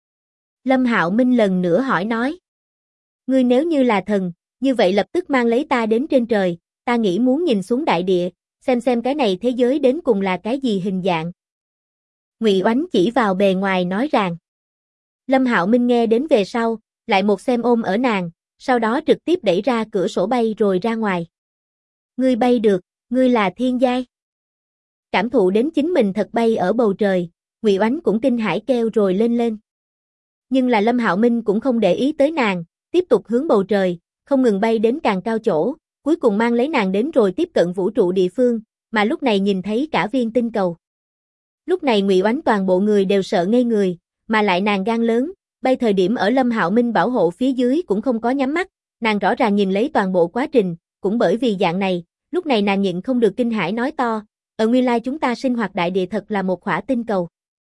Speaker 1: Lâm Hạo Minh lần nữa hỏi nói. Ngươi nếu như là thần, như vậy lập tức mang lấy ta đến trên trời, ta nghĩ muốn nhìn xuống đại địa, xem cái này thế giới đến cùng là cái gì hình dạng. Ngụy Oánh chỉ vào bề ngoài nói rằng. Lâm Hạo Minh nghe đến về sau, lại một xem ôm ở nàng, sau đó trực tiếp đẩy ra cửa sổ bay rồi ra ngoài. Ngươi bay được, ngươi là thiên giai. Cảm thụ đến chính mình thật bay ở bầu trời, Ngụy Oánh cũng kinh hãi kêu rồi lên. Nhưng là Lâm Hạo Minh cũng không để ý tới nàng, tiếp tục hướng bầu trời, không ngừng bay đến càng cao chỗ, cuối cùng mang lấy nàng đến rồi tiếp cận vũ trụ địa phương, mà lúc này nhìn thấy cả viên tinh cầu. Lúc này Ngụy Oánh toàn bộ người đều sợ ngây người, mà lại nàng gan lớn, bay thời điểm ở Lâm Hạo Minh bảo hộ phía dưới cũng không có nhắm mắt, nàng rõ ràng nhìn lấy toàn bộ quá trình, cũng bởi vì dạng này, lúc này nàng nhịn không được kinh hãi nói to, ở nguyên lai chúng ta sinh hoạt đại địa thật là một khỏa tinh cầu.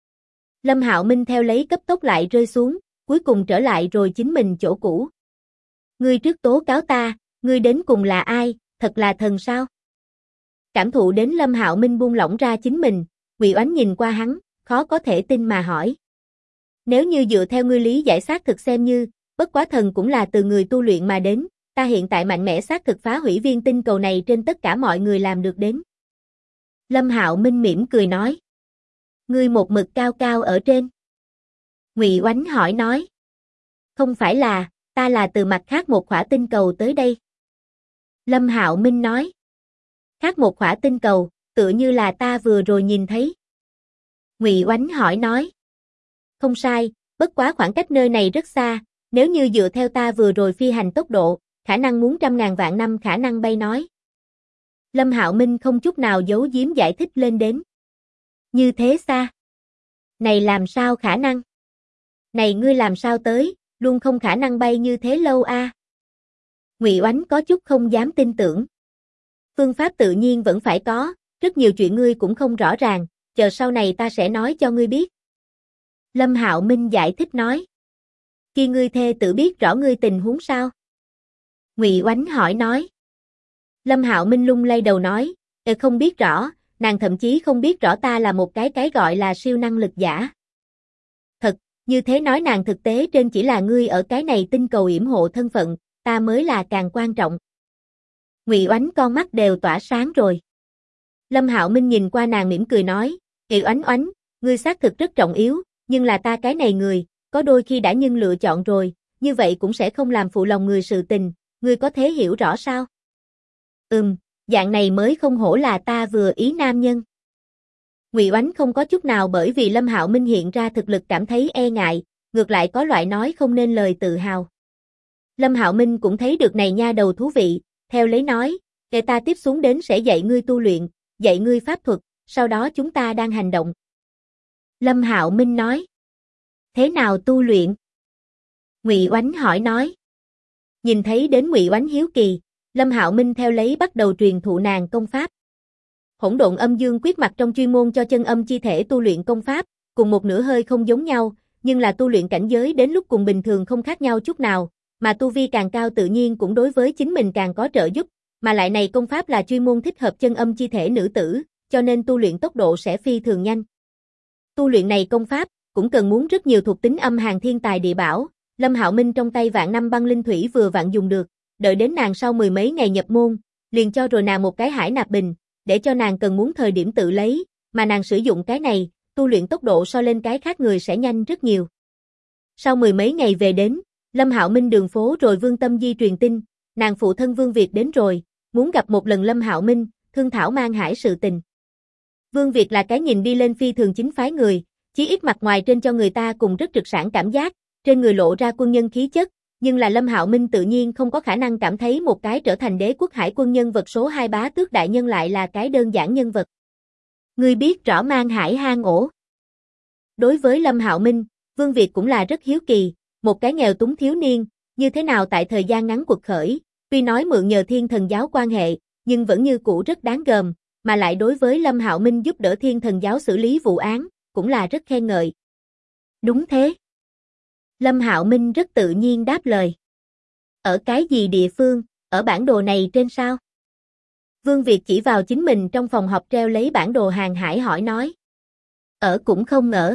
Speaker 1: Lâm Hạo Minh theo lấy cấp tốc lại rơi xuống, cuối cùng trở lại rồi chính mình chỗ cũ. Ngươi trước tố cáo ta, ngươi đến cùng là ai, thật là thần sao? Cảm thụ đến Lâm Hạo Minh buông lỏng ra chính mình, Ngụy Oánh nhìn qua hắn, khó có thể tin mà hỏi. Nếu như dựa theo ngươi lý giải xác thực xem như, bất quá thần cũng là từ người tu luyện mà đến, ta hiện tại mạnh mẽ xác thực phá hủy viên tinh cầu này trên tất cả mọi người làm được đến. Lâm Hạo Minh mỉm cười nói. Ngươi một mực cao cao ở trên. Ngụy Oánh hỏi nói. Không phải là, ta là từ mặt khác một khỏa tinh cầu tới đây. Lâm Hạo Minh nói. Khác một khỏa tinh cầu, tựa như là ta vừa rồi nhìn thấy. Ngụy Oánh hỏi nói. Không sai, bất quá khoảng cách nơi này rất xa, nếu như dựa theo ta vừa rồi phi hành tốc độ, khả năng muốn 100.000 vạn năm khả năng bay nói. Lâm Hạo Minh không chút nào giấu giếm giải thích lên đến. Như thế xa? Này làm sao khả năng? Này ngươi làm sao tới, luôn không khả năng bay như thế lâu a. Ngụy Oánh có chút không dám tin tưởng. Phương pháp tự nhiên vẫn phải có, rất nhiều chuyện ngươi cũng không rõ ràng, chờ sau này ta sẽ nói cho ngươi biết. Lâm Hạo Minh giải thích nói. Khi ngươi thê tử biết rõ ngươi tình huống sao? Ngụy Oánh hỏi nói. Lâm Hạo Minh lung lay đầu nói, không biết rõ, nàng thậm chí không biết rõ ta là một cái gọi là siêu năng lực giả. Thật, như thế nói nàng thực tế trên chỉ là ngươi ở cái này tinh cầu yểm hộ thân phận, ta mới là càng quan trọng. Ngụy Oánh con mắt đều tỏa sáng rồi. Lâm Hạo Minh nhìn qua nàng mỉm cười nói, Oánh Oánh, ngươi xác thực rất trọng yếu, nhưng là ta cái này người, có đôi khi đã nhưng lựa chọn rồi, như vậy cũng sẽ không làm phụ lòng người sự tình, ngươi có thể hiểu rõ sao? Dạng này mới không hổ là ta vừa ý nam nhân. Ngụy Oánh không có chút nào bởi vì Lâm Hạo Minh hiện ra thực lực cảm thấy e ngại, ngược lại có loại nói không nên lời tự hào. Lâm Hạo Minh cũng thấy được này nha đầu thú vị, theo lấy nói, để ta tiếp xuống đến sẽ dạy ngươi tu luyện, dạy ngươi pháp thuật, sau đó chúng ta đang hành động. Lâm Hạo Minh nói, thế nào tu luyện? Ngụy Oánh hỏi nói. Nhìn thấy đến Ngụy Oánh hiếu kỳ, Lâm Hạo Minh theo lấy bắt đầu truyền thụ nàng công pháp. Hỗn độn âm dương quyết mặt trong chuyên môn cho chân âm chi thể tu luyện công pháp, cùng một nửa hơi không giống nhau, nhưng là tu luyện cảnh giới đến lúc cùng bình thường không khác nhau chút nào, mà tu vi càng cao tự nhiên cũng đối với chính mình càng có trợ giúp, mà lại này công pháp là chuyên môn thích hợp chân âm chi thể nữ tử, cho nên tu luyện tốc độ sẽ phi thường nhanh. Tu luyện này công pháp cũng cần muốn rất nhiều thuộc tính âm hàn thiên tài địa bảo, Lâm Hạo Minh trong tay vạn năm băng linh thủy vừa vặn dùng được, đợi đến nàng sau mười mấy ngày nhập môn, liền cho rồi nàng một cái hải nạp bình, để cho nàng cần muốn thời điểm tự lấy, mà nàng sử dụng cái này, tu luyện tốc độ so lên cái khác người sẽ nhanh rất nhiều. Sau mười mấy ngày về đến, Lâm Hạo Minh đường phố rồi Vương Tâm Di truyền tin, nàng phụ thân Vương Việt đến rồi, muốn gặp một lần Lâm Hạo Minh, thương thảo Mang Hải sự tình. Vương Việt là cái nhìn đi lên phi thường chính phái người, chí ít mặt ngoài trên cho người ta cùng rất trực sảng cảm giác, trên người lộ ra quân nhân khí chất, nhưng là Lâm Hạo Minh tự nhiên không có khả năng cảm thấy một cái trở thành đế quốc hải quân nhân vật số 2 Bá Tước đại nhân lại là cái đơn giản nhân vật. Ngươi biết rõ Mang Hải hang ổ. Đối với Lâm Hạo Minh, Vương Việt cũng là rất hiếu kỳ, một cái nghèo túng thiếu niên, như thế nào tại thời gian ngắn quật khởi, tuy nói mượn nhờ Thiên Thần giáo quan hệ, nhưng vẫn như cũ rất đáng gờm, mà lại đối với Lâm Hạo Minh giúp đỡ Thiên Thần giáo xử lý vụ án, cũng là rất khen ngợi. Đúng thế. Lâm Hạo Minh rất tự nhiên đáp lời. Ở cái gì địa phương, ở bản đồ này trên sao? Vương Việt chỉ vào chính mình trong phòng họp treo lấy bản đồ hàng hải hỏi nói. Ở cũng không ở.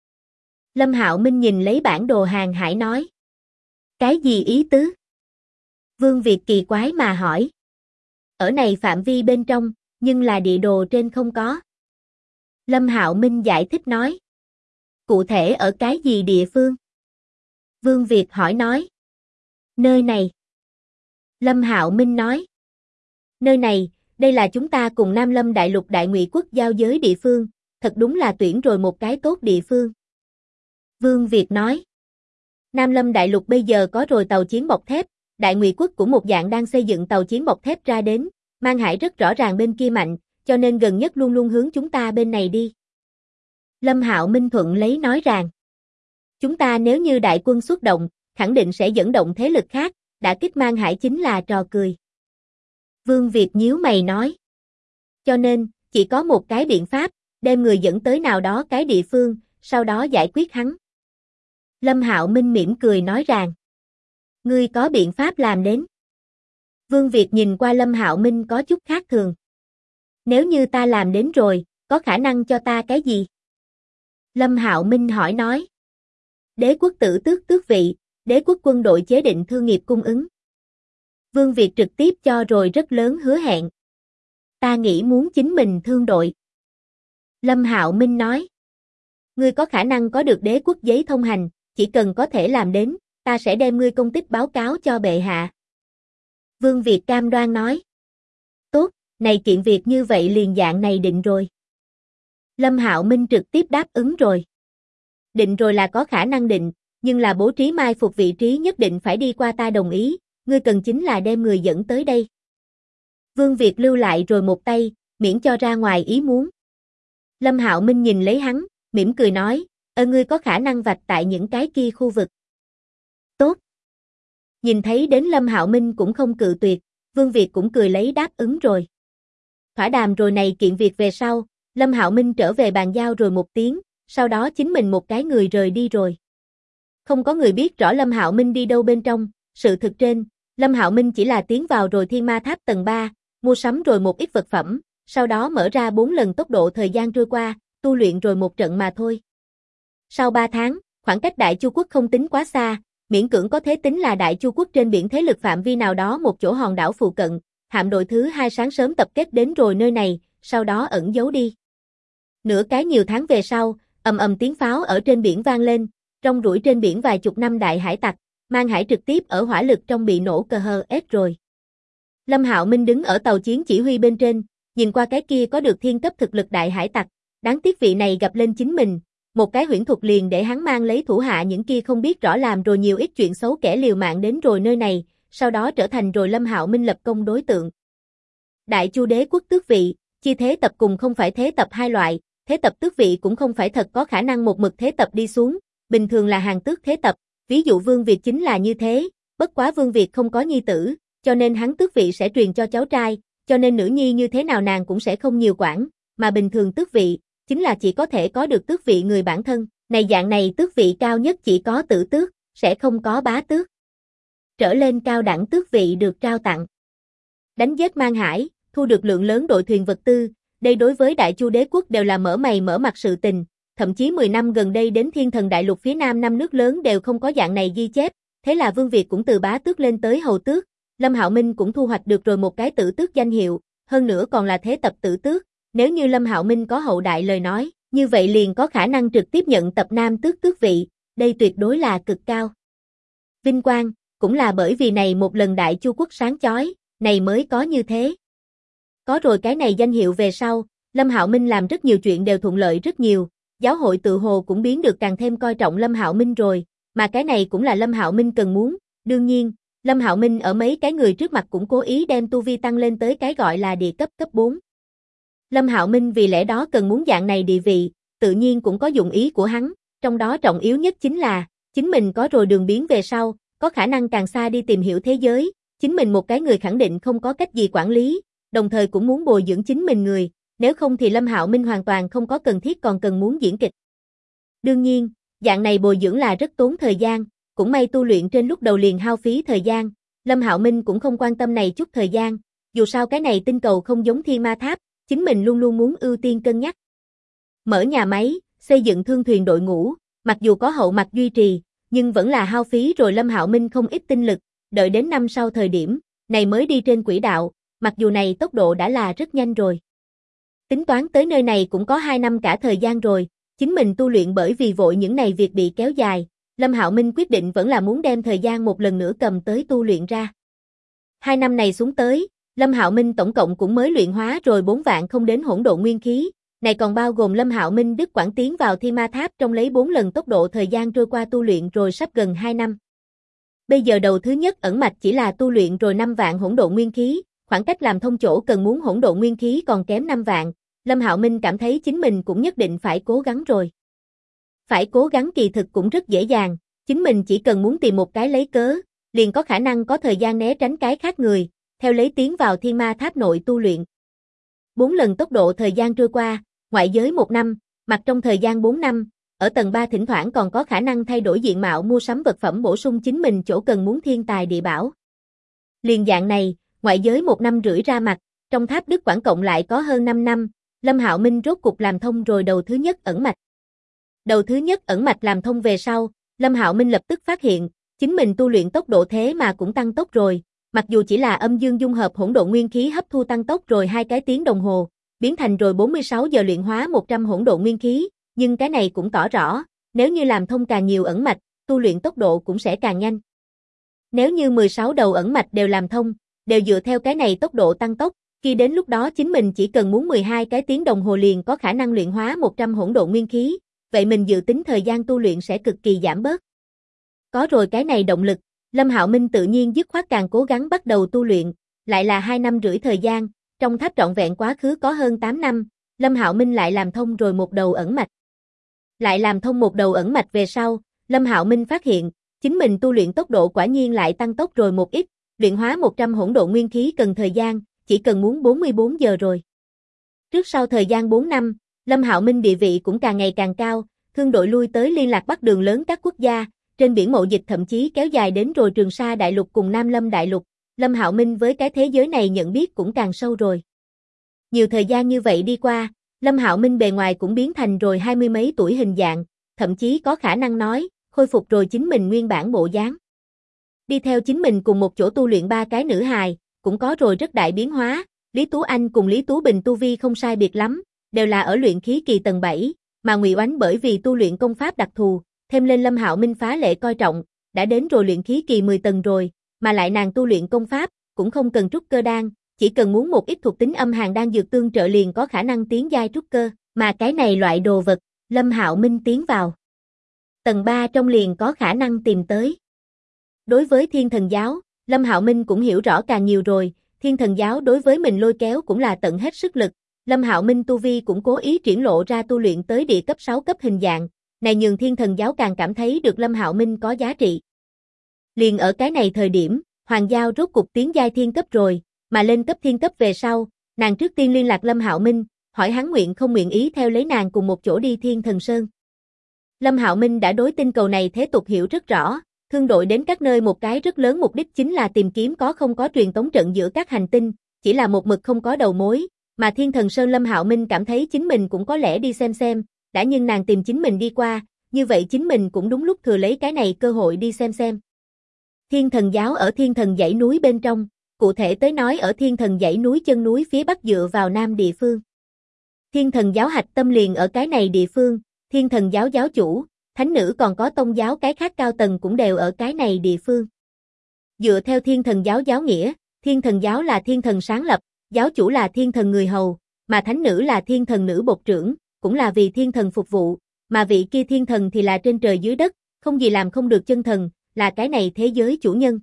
Speaker 1: Lâm Hạo Minh nhìn lấy bản đồ hàng hải nói. Cái gì ý tứ? Vương Việt kỳ quái mà hỏi. Ở này phạm vi bên trong, nhưng là địa đồ trên không có. Lâm Hạo Minh giải thích nói. Cụ thể ở cái gì địa phương? Vương Việt hỏi nói. Nơi này. Lâm Hạo Minh nói. Nơi này, đây là chúng ta cùng Nam Lâm Đại Lục Đại Ngụy Quốc giao giới địa phương, thật đúng là tuyển rồi một cái tốt địa phương. Vương Việt nói. Nam Lâm Đại Lục bây giờ có rồi tàu chiến bọc thép, Đại Ngụy Quốc cũng một dạng đang xây dựng tàu chiến bọc thép ra đến, Mang Hải rất rõ ràng bên kia mạnh, cho nên gần nhất luôn luôn hướng chúng ta bên này đi. Lâm Hạo Minh thuận lấy nói rằng. Chúng ta nếu như đại quân xuất động, khẳng định sẽ dẫn động thế lực khác, đả kích Mang Hải chính là trò cười. Vương Việt nhíu mày nói. Cho nên, chỉ có một cái biện pháp, đem người dẫn tới nào đó cái địa phương, sau đó giải quyết hắn. Lâm Hạo Minh mỉm cười nói rằng. Ngươi có biện pháp làm đến. Vương Việt nhìn qua Lâm Hạo Minh có chút khác thường. Nếu như ta làm đến rồi, có khả năng cho ta cái gì? Lâm Hạo Minh hỏi nói. Đế quốc tử tước tước vị, đế quốc quân đội chế định thương nghiệp cung ứng. Vương Việt trực tiếp cho rồi rất lớn hứa hẹn. Ta nghĩ muốn chính mình thương đội. Lâm Hạo Minh nói. Ngươi có khả năng có được đế quốc giấy thông hành, chỉ cần có thể làm đến, ta sẽ đem ngươi công tích báo cáo cho bệ hạ. Vương Việt cam đoan nói. Tốt, này kiện việc như vậy liền dạng này định rồi. Lâm Hạo Minh trực tiếp đáp ứng rồi. Định rồi là có khả năng định, nhưng là bố trí mai phục vị trí nhất định phải đi qua ta đồng ý, ngươi cần chính là đem người dẫn tới đây. Vương Việt lưu lại rồi một tay, miễn cho ra ngoài ý muốn. Lâm Hạo Minh nhìn lấy hắn, mỉm cười nói, ngươi có khả năng vạch tại những cái kia khu vực. Tốt. Nhìn thấy đến Lâm Hạo Minh cũng không cự tuyệt, Vương Việt cũng cười lấy đáp ứng rồi. Thỏa đàm rồi này kiện việc về sau, Lâm Hạo Minh trở về bàn giao rồi một tiếng, sau đó chính mình một cái người rời đi rồi. Không có người biết rõ Lâm Hạo Minh đi đâu bên trong, sự thực trên, Lâm Hạo Minh chỉ là tiến vào rồi Thiên Ma Tháp tầng 3, mua sắm rồi một ít vật phẩm, sau đó mở ra 4 lần tốc độ thời gian trôi qua, tu luyện rồi một trận mà thôi. Sau 3 tháng, khoảng cách Đại Chu Quốc không tính quá xa, miễn cưỡng có thể tính là Đại Chu Quốc trên biển thế lực phạm vi nào đó một chỗ hòn đảo phụ cận, hạm đội thứ 2 sáng sớm tập kết đến rồi nơi này, sau đó ẩn giấu đi. Nửa cái nhiều tháng về sau, ầm ầm tiếng pháo ở trên biển vang lên, rong ruổi trên biển vài chục năm đại hải tặc, mang hải trực tiếp ở hỏa lực trong bị nổ cờ hờ ép rồi. Lâm Hạo Minh đứng ở tàu chiến chỉ huy bên trên, nhìn qua cái kia có được thiên cấp thực lực đại hải tặc, đáng tiếc vị này gặp lên chính mình, một cái huyễn thuật liền để hắn mang lấy thủ hạ những kia không biết rõ làm rồi nhiều ít chuyện xấu kẻ liều mạng đến rồi nơi này, sau đó trở thành rồi Lâm Hạo Minh lập công đối tượng. Đại Chu đế quốc tước vị, chia thế tập cùng không phải thế tập hai loại, thế tập tước vị cũng không phải thật có khả năng một mực thế tập đi xuống, bình thường là hàng tước thế tập, ví dụ Vương Việt chính là như thế, bất quá Vương Việt không có nhi tử, cho nên hắn tước vị sẽ truyền cho cháu trai, cho nên nữ nhi như thế nào nàng cũng sẽ không nhiều quản, mà bình thường tước vị, chính là chỉ có thể có được tước vị người bản thân, này dạng này tước vị cao nhất chỉ có tử tước, sẽ không có bá tước. Trở lên cao đẳng tước vị được trao tặng. Đánh giết mang hải, thu được lượng lớn đội thuyền vật tư, đây đối với Đại Chu đế quốc đều là mở mày mở mặt sự tình, thậm chí 10 năm gần đây đến Thiên Thần Đại Lục phía Nam 5 nước lớn đều không có dạng này ghi chép, thế là Vương Việt cũng từ bá tước lên tới hầu tước, Lâm Hạo Minh cũng thu hoạch được rồi một cái tử tước danh hiệu, hơn nữa còn là thế tập tử tước, nếu như Lâm Hạo Minh có hậu đại lời nói, như vậy liền có khả năng trực tiếp nhận tập nam tước tước vị, đây tuyệt đối là cực cao. Vinh quang, cũng là bởi vì này một lần Đại Chu quốc sáng chói, này mới có như thế. Có rồi cái này danh hiệu về sau, Lâm Hạo Minh làm rất nhiều chuyện đều thuận lợi rất nhiều, giáo hội tự hồ cũng biến được càng thêm coi trọng Lâm Hạo Minh rồi, mà cái này cũng là Lâm Hạo Minh cần muốn, đương nhiên, Lâm Hạo Minh ở mấy cái người trước mặt cũng cố ý đem tu vi tăng lên tới cái gọi là địa cấp cấp 4. Lâm Hạo Minh vì lẽ đó cần muốn dạng này địa vị, tự nhiên cũng có dụng ý của hắn, trong đó trọng yếu nhất chính là, chính mình có rồi đường biến về sau, có khả năng càng xa đi tìm hiểu thế giới, chính mình một cái người khẳng định không có cách gì quản lý, đồng thời cũng muốn bồi dưỡng chính mình người, nếu không thì Lâm Hạo Minh hoàn toàn không có cần thiết còn cần muốn diễn kịch. Đương nhiên, dạng này bồi dưỡng là rất tốn thời gian, cũng may tu luyện trên lúc đầu liền hao phí thời gian, Lâm Hạo Minh cũng không quan tâm này chút thời gian, dù sao cái này tinh cầu không giống Thiên Ma Tháp, chính mình luôn luôn muốn ưu tiên cân nhắc. Mở nhà máy, xây dựng thương thuyền đội ngũ, mặc dù có hậu mặt duy trì, nhưng vẫn là hao phí rồi Lâm Hạo Minh không ít tinh lực, đợi đến năm sau thời điểm, này mới đi trên quỹ đạo, mặc dù này tốc độ đã là rất nhanh rồi. Tính toán tới nơi này cũng có 2 năm cả thời gian rồi, chính mình tu luyện bởi vì vội những này việc bị kéo dài, Lâm Hạo Minh quyết định vẫn là muốn đem thời gian một lần nữa cầm tới tu luyện ra. 2 năm này xuống tới, Lâm Hạo Minh tổng cộng cũng mới luyện hóa rồi 4 vạn không đến hỗn độn nguyên khí, này còn bao gồm Lâm Hạo Minh đứt quãng tiến vào Thiên Ma Tháp trong lấy 4 lần tốc độ thời gian trôi qua tu luyện rồi sắp gần 2 năm. Bây giờ đầu thứ nhất ẩn mạch chỉ là tu luyện rồi 5 vạn hỗn độn nguyên khí, khoảng cách làm thông chỗ cần muốn hỗn độn nguyên khí còn kém 5 vạn, Lâm Hạo Minh cảm thấy chính mình cũng nhất định phải cố gắng rồi. Phải cố gắng kỳ thực cũng rất dễ dàng, chính mình chỉ cần muốn tìm một cái lấy cớ, liền có khả năng có thời gian né tránh cái khác người, theo lấy tiến vào Thiên Ma Tháp nội tu luyện. 4 lần tốc độ thời gian trôi qua, ngoại giới 1 năm, mặt trong thời gian 4 năm, ở tầng 3 thỉnh thoảng còn có khả năng thay đổi diện mạo mua sắm vật phẩm bổ sung chính mình chỗ cần muốn thiên tài địa bảo. Liền dạng này, ngoại giới 1 năm rưỡi ra mặt, trong tháp đức quảng cộng lại có hơn 5 năm, Lâm Hạo Minh rốt cục làm thông rồi đầu thứ nhất ẩn mạch. Đầu thứ nhất ẩn mạch làm thông về sau, Lâm Hạo Minh lập tức phát hiện, chính mình tu luyện tốc độ thế mà cũng tăng tốc rồi, mặc dù chỉ là âm dương dung hợp hỗn độn nguyên khí hấp thu tăng tốc rồi 2 cái tiếng đồng hồ, biến thành rồi 46 giờ luyện hóa 100 hỗn độn nguyên khí, nhưng cái này cũng tỏ rõ, nếu như làm thông càng nhiều ẩn mạch, tu luyện tốc độ cũng sẽ càng nhanh. Nếu như 16 đầu ẩn mạch đều làm thông, đều dựa theo cái này tốc độ tăng tốc, khi đến lúc đó chính mình chỉ cần muốn 12 cái tiếng đồng hồ liền có khả năng luyện hóa 100 hỗn độn nguyên khí, vậy mình dự tính thời gian tu luyện sẽ cực kỳ giảm bớt. Có rồi cái này động lực, Lâm Hạo Minh tự nhiên dứt khoát càng cố gắng bắt đầu tu luyện, lại là 2 năm rưỡi thời gian, trong tháp trọn vẹn quá khứ có hơn 8 năm, Lâm Hạo Minh lại làm thông rồi một đầu ẩn mạch. Lại làm thông một đầu ẩn mạch về sau, Lâm Hạo Minh phát hiện, chính mình tu luyện tốc độ quả nhiên lại tăng tốc rồi một ít, luyện hóa 100 hỗn độn nguyên khí cần thời gian, chỉ cần muốn 44 giờ rồi. Trước sau thời gian 4 năm, Lâm Hạo Minh địa vị cũng càng ngày càng cao, thương đội lui tới liên lạc bắt đường lớn các quốc gia, trên biển mậu dịch thậm chí kéo dài đến rồi Trường Sa đại lục cùng Nam Lâm đại lục, Lâm Hạo Minh với cái thế giới này nhận biết cũng càng sâu rồi. Nhiều thời gian như vậy đi qua, Lâm Hạo Minh bề ngoài cũng biến thành rồi 20 mấy tuổi hình dạng, thậm chí có khả năng nói, khôi phục rồi chính mình nguyên bản bộ dáng. Đi theo chính mình cùng một chỗ tu luyện 3 cái nữ hài, cũng có rồi rất đại biến hóa, Lý Tú Anh cùng Lý Tú Bình tu vi không sai biệt lắm, đều là ở luyện khí kỳ tầng 7, mà Ngụy Oánh bởi vì tu luyện công pháp đặc thù, thêm lên Lâm Hạo Minh phá lệ coi trọng, đã đến rồi luyện khí kỳ 10 tầng rồi, mà lại nàng tu luyện công pháp, cũng không cần trúc cơ đan, chỉ cần muốn một ít thuộc tính âm hàn đan dược tương trợ liền có khả năng tiến giai trúc cơ, mà cái này loại đồ vật, Lâm Hạo Minh tiến vào tầng 3 trong liền có khả năng tìm tới. Đối với Thiên Thần Giáo, Lâm Hạo Minh cũng hiểu rõ càng nhiều rồi, Thiên Thần Giáo đối với mình lôi kéo cũng là tận hết sức lực, Lâm Hạo Minh tu vi cũng cố ý triển lộ ra tu luyện tới địa cấp 6 cấp hình dạng, này nhường Thiên Thần Giáo càng cảm thấy được Lâm Hạo Minh có giá trị. Liền ở cái này thời điểm, Hoàng Giao rốt cục tiến giai thiên cấp rồi, mà lên cấp thiên cấp về sau, nàng trước tiên liên lạc Lâm Hạo Minh, hỏi hắn nguyện không nguyện ý theo lấy nàng cùng một chỗ đi Thiên Thần Sơn. Lâm Hạo Minh đã đối tinh cầu này thế tục hiểu rất rõ, thương đội đến các nơi một cái rất lớn mục đích chính là tìm kiếm có không có truyền tống trận giữa các hành tinh, chỉ là một mực không có đầu mối, mà Thiên Thần Sơn Lâm Hạo Minh cảm thấy chính mình cũng có lẽ đi xem, đã nhưng nàng tìm chính mình đi qua, như vậy chính mình cũng đúng lúc thừa lấy cái này cơ hội đi xem. Thiên Thần Giáo ở Thiên Thần dãy núi bên trong, cụ thể tới nói ở Thiên Thần dãy núi chân núi phía bắc dựa vào nam địa phương. Thiên Thần Giáo hạch tâm liền ở cái này địa phương, Thiên Thần Giáo giáo chủ, thánh nữ còn có tông giáo cái khác cao tầng cũng đều ở cái này địa phương. Dựa theo Thiên Thần Giáo giáo nghĩa, Thiên Thần Giáo là Thiên Thần sáng lập, giáo chủ là Thiên Thần người hầu, mà thánh nữ là Thiên Thần nữ bột trưởng, cũng là vì Thiên Thần phục vụ, mà vị kia Thiên Thần thì là trên trời dưới đất, không gì làm không được chân thần, là cái này thế giới chủ nhân.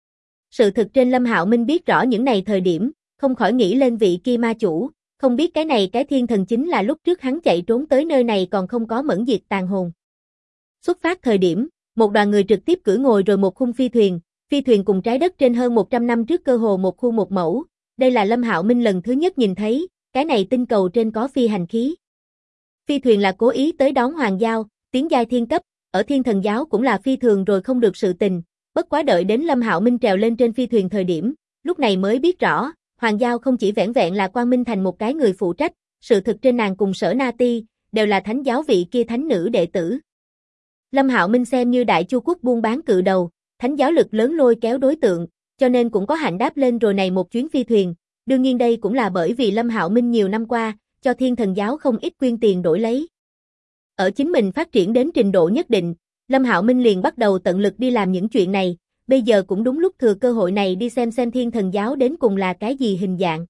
Speaker 1: Sự thực trên Lâm Hạo Minh biết rõ những này thời điểm, không khỏi nghĩ lên vị kia ma chủ, không biết cái này cái Thiên Thần chính là lúc trước hắn chạy trốn tới nơi này còn không có mẫn diệt tàn hồn. Xuất phát thời điểm, một đoàn người trực tiếp cưỡi ngồi rồi một khung phi thuyền cùng trái đất trên hơn 100 năm trước cơ hồ một khu một mẫu, đây là Lâm Hạo Minh lần thứ nhất nhìn thấy, cái này tinh cầu trên có phi hành khí. Phi thuyền là cố ý tới đón Hoàng Giao, tiến giai thiên cấp, ở Thiên Thần Giáo cũng là phi thường rồi không được sự tình, bất quá đợi đến Lâm Hạo Minh trèo lên trên phi thuyền thời điểm, lúc này mới biết rõ, Hoàng Giao không chỉ vẻn vẹn là Quang Minh Thành một cái người phụ trách, sự thực trên nàng cùng Sở Na Ti, đều là thánh giáo vị kia thánh nữ đệ tử. Lâm Hạo Minh xem như đại chu quốc buôn bán cự đầu, thánh giáo lực lớn lôi kéo đối tượng, cho nên cũng có hạnh đáp lên rồi này một chuyến phi thuyền, đương nhiên đây cũng là bởi vì Lâm Hạo Minh nhiều năm qua, cho Thiên Thần Giáo không ít quyên tiền đổi lấy. Ở chính mình phát triển đến trình độ nhất định, Lâm Hạo Minh liền bắt đầu tận lực đi làm những chuyện này, bây giờ cũng đúng lúc thừa cơ hội này đi xem Thiên Thần Giáo đến cùng là cái gì hình dạng.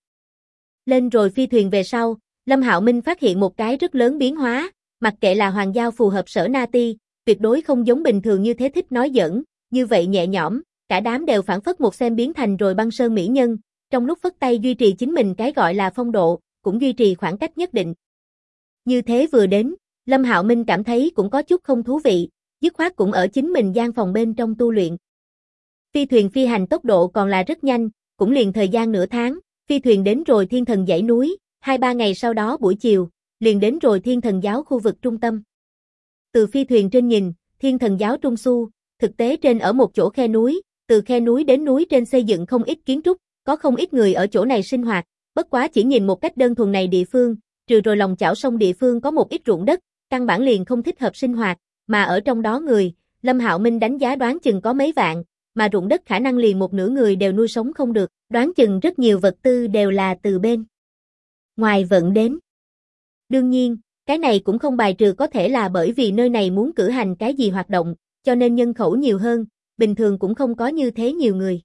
Speaker 1: Lên rồi phi thuyền về sau, Lâm Hạo Minh phát hiện một cái rất lớn biến hóa, mặc kệ là Hoàng Giao phù hợp Sở Na Ti, tuyệt đối không giống bình thường như thế thích nói giỡn, như vậy nhẹ nhõm, cả đám đều phản phất một xem biến thành rồi băng sơn mỹ nhân, trong lúc phất tay duy trì chính mình cái gọi là phong độ, cũng duy trì khoảng cách nhất định. Như thế vừa đến, Lâm Hạo Minh cảm thấy cũng có chút không thú vị, dứt khoát cũng ở chính mình gian phòng bên trong tu luyện. Phi thuyền phi hành tốc độ còn là rất nhanh, cũng liền thời gian nửa tháng, phi thuyền đến rồi Thiên Thần dãy núi, 2-3 ngày sau đó buổi chiều, liền đến rồi Thiên Thần Giáo khu vực trung tâm. Từ phi thuyền trên nhìn, Thiên Thần Giáo trung su, thực tế trên ở một chỗ khe núi, từ khe núi đến núi trên xây dựng không ít kiến trúc, có không ít người ở chỗ này sinh hoạt, bất quá chỉ nhìn một cách đơn thuần này địa phương, trừ rồi lòng chảo sông địa phương có một ít ruộng đất, căn bản liền không thích hợp sinh hoạt, mà ở trong đó người, Lâm Hạo Minh đánh giá đoán chừng có mấy vạn, mà ruộng đất khả năng liền một nửa người đều nuôi sống không được, đoán chừng rất nhiều vật tư đều là từ bên ngoài vận đến. Đương nhiên, cái này cũng không bài trừ có thể là bởi vì nơi này muốn cử hành cái gì hoạt động, cho nên nhân khẩu nhiều hơn, bình thường cũng không có như thế nhiều người.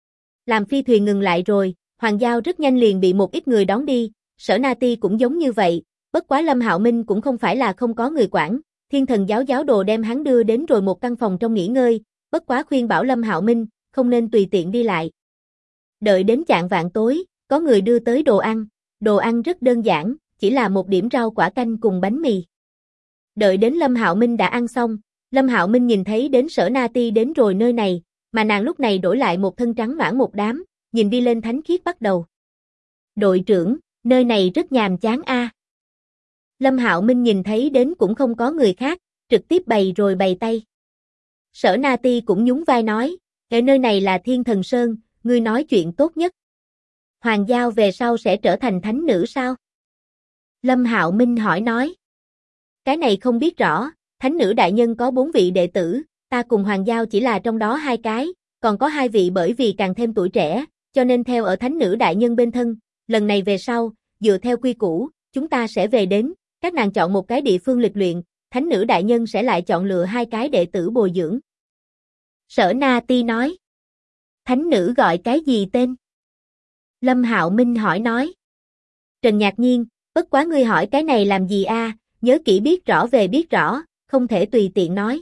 Speaker 1: Làm phi thuyền ngừng lại rồi, Hoàng Giao rất nhanh liền bị một ít người đón đi, Sở Na Ti cũng giống như vậy, bất quá Lâm Hạo Minh cũng không phải là không có người quản, Thiên Thần Giáo giáo đồ đem hắn đưa đến rồi một căn phòng trong nghỉ ngơi, bất quá khuyên bảo Lâm Hạo Minh, không nên tùy tiện đi lại. Đợi đến chạng vạng tối, có người đưa tới đồ ăn rất đơn giản, chỉ là một điểm rau quả canh cùng bánh mì. Đợi đến Lâm Hạo Minh đã ăn xong, Lâm Hạo Minh nhìn thấy đến Sở Na Ti đến rồi nơi này, mà nàng lúc này đổi lại một thân trắng noãn một đám, nhìn đi lên thánh khiết bắt đầu. Đội trưởng, nơi này rất nhàm chán a. Lâm Hạo Minh nhìn thấy đến cũng không có người khác, trực tiếp bày tay. Sở Na Ti cũng nhún vai nói, ở nơi này là Thiên Thần Sơn, ngươi nói chuyện tốt nhất. Hoàng Giao về sau sẽ trở thành thánh nữ sao? Lâm Hạo Minh hỏi nói. Cái này không biết rõ, thánh nữ đại nhân có 4 vị đệ tử, ta cùng Hoàng Giao chỉ là trong đó 2 cái, còn có 2 vị bởi vì càng thêm tuổi trẻ, cho nên theo ở thánh nữ đại nhân bên thân, lần này về sau, dựa theo quy củ, chúng ta sẽ về đến, các nàng chọn một cái địa phương lịch luyện, thánh nữ đại nhân sẽ lại chọn lựa 2 cái đệ tử bồi dưỡng. Sở Na Ti nói. Thánh nữ gọi cái gì tên? Lâm Hạo Minh hỏi nói. Trần Nhạc Nhiên, bất quá ngươi hỏi cái này làm gì a? Nhớ kỹ biết rõ về biết rõ, không thể tùy tiện nói.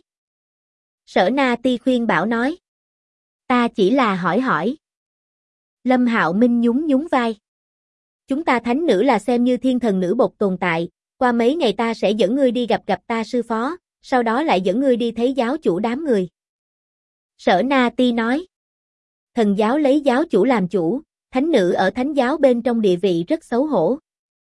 Speaker 1: Sở Na Ti khuyên bảo nói. Ta chỉ là hỏi hỏi. Lâm Hạo Minh nhún vai. Chúng ta thánh nữ là xem như thiên thần nữ bộc tồn tại, qua mấy ngày ta sẽ dẫn ngươi đi gặp ta sư phó, sau đó lại dẫn ngươi đi thấy giáo chủ đám người. Sở Na Ti nói. Thần giáo lấy giáo chủ làm chủ, thánh nữ ở thánh giáo bên trong địa vị rất xấu hổ.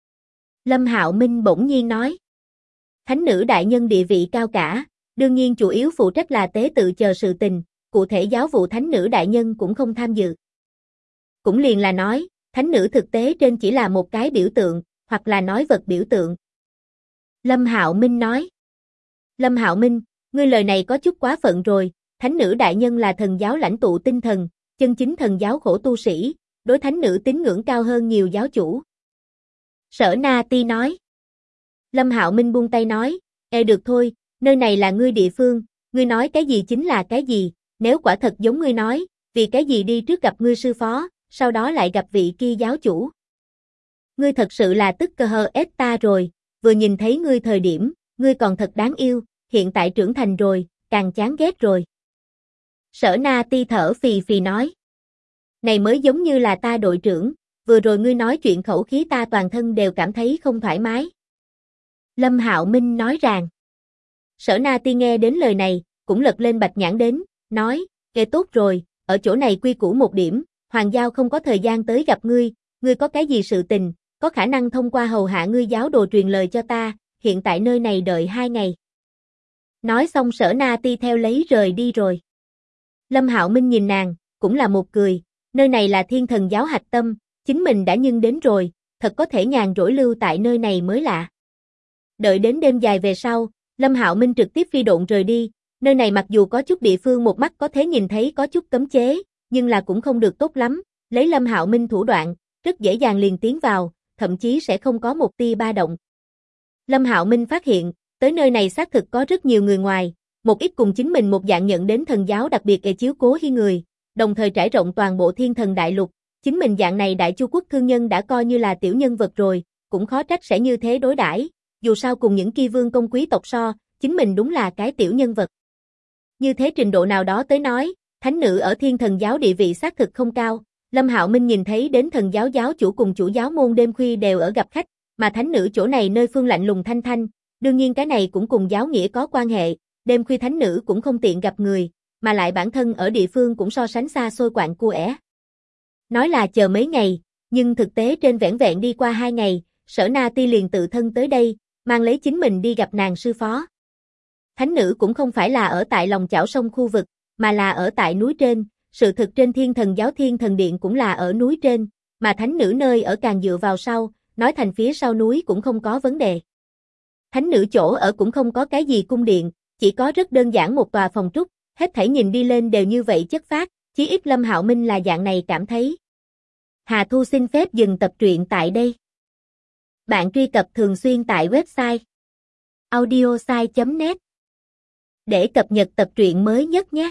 Speaker 1: Lâm Hạo Minh bỗng nhiên nói. Thánh nữ đại nhân địa vị cao cả, đương nhiên chủ yếu phụ trách là tế tự chờ sự tình, cụ thể giáo vụ thánh nữ đại nhân cũng không tham dự. Cũng liền là nói, thánh nữ thực tế trên chỉ là một cái biểu tượng, hoặc là nói vật biểu tượng. Lâm Hạo Minh nói. Lâm Hạo Minh, ngươi lời này có chút quá phận rồi, thánh nữ đại nhân là thần giáo lãnh tụ tinh thần, chân chính thần giáo khổ tu sĩ, đối thánh nữ tín ngưỡng cao hơn nhiều giáo chủ. Sở Na Ti nói. Lâm Hạo Minh buông tay nói, được thôi, nơi này là ngươi địa phương, ngươi nói cái gì chính là cái gì, nếu quả thật giống ngươi nói, vì cái gì đi trước gặp ngươi sư phó, sau đó lại gặp vị kia giáo chủ. Ngươi thật sự là tức cơ hờ ết ta rồi, vừa nhìn thấy ngươi thời điểm, ngươi còn thật đáng yêu, hiện tại trưởng thành rồi, càng chán ghét rồi. Sở Na Ti thở phì phì nói. Này mới giống như là ta đội trưởng, vừa rồi ngươi nói chuyện khẩu khí ta toàn thân đều cảm thấy không thoải mái. Lâm Hạo Minh nói rằng. Sở Na Ti nghe đến lời này, cũng lật lên bạch nhãn đến, nói, tốt rồi, ở chỗ này quy củ một điểm, Hoàng Giao không có thời gian tới gặp ngươi, ngươi có cái gì sự tình, có khả năng thông qua hầu hạ ngươi giáo đồ truyền lời cho ta, hiện tại nơi này đợi 2 ngày. Nói xong Sở Na Ti theo lấy rời đi rồi. Lâm Hạo Minh nhìn nàng, cũng là một cười, nơi này là thiên thần giáo hạch tâm, chính mình đã nhưng đến rồi, thật có thể nhàn rỗi lưu tại nơi này mới lạ. Đợi đến đêm dài về sau, Lâm Hạo Minh trực tiếp phi độn rời đi, nơi này mặc dù có chút địa phương một mắt có thể nhìn thấy có chút cấm chế, nhưng là cũng không được tốt lắm, lấy Lâm Hạo Minh thủ đoạn, rất dễ dàng liền tiến vào, thậm chí sẽ không có một tia ba động. Lâm Hạo Minh phát hiện, tới nơi này xác thực có rất nhiều người ngoài, một ít cùng chính mình một dạng nhận đến thần giáo đặc biệt chiếu cố hi người, đồng thời trải rộng toàn bộ thiên thần đại lục, chính mình dạng này đại chu quốc thương nhân đã coi như là tiểu nhân vật rồi, cũng khó trách sẽ như thế đối đãi. Dù sao cùng những kia vương công quý tộc so, chính mình đúng là cái tiểu nhân vật. Như thế trình độ nào đó tới nói, thánh nữ ở thiên thần giáo địa vị xác thực không cao, Lâm Hạo Minh nhìn thấy đến thần giáo giáo chủ cùng chủ giáo môn đêm khuya đều ở gặp khách, mà thánh nữ chỗ này nơi phương lạnh lùng thanh thanh, đương nhiên cái này cũng cùng giáo nghĩa có quan hệ, đêm khuya thánh nữ cũng không tiện gặp người, mà lại bản thân ở địa phương cũng so sánh xa xôi quạng cua ẻ. Nói là chờ mấy ngày, nhưng thực tế trên vẻn vẹn đi qua 2 ngày, Sở Na Ti liền tự thân tới đây, mang lấy chính mình đi gặp nàng sư phó. Thánh nữ cũng không phải là ở tại lòng chảo sông khu vực, mà là ở tại núi trên, sự thực trên thiên thần giáo thiên thần điện cũng là ở núi trên, mà thánh nữ nơi ở càng dựa vào sau, nói thành phía sau núi cũng không có vấn đề. Thánh nữ chỗ ở cũng không có cái gì cung điện, chỉ có rất đơn giản một tòa phòng trúc, hết thảy nhìn đi lên đều như vậy chất phác, chí ít Lâm Hạo Minh là dạng này cảm thấy. Hà Thu xin phép dừng tập truyện tại đây. Bạn truy cập thường xuyên tại website audiosai.net để cập nhật tập truyện mới nhất nhé.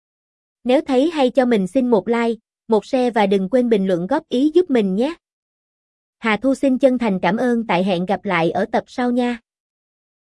Speaker 1: Nếu thấy hay cho mình xin một like, một share và đừng quên bình luận góp ý giúp mình nhé. Hà Thu xin chân thành cảm ơn, tại hẹn gặp lại ở tập sau nha.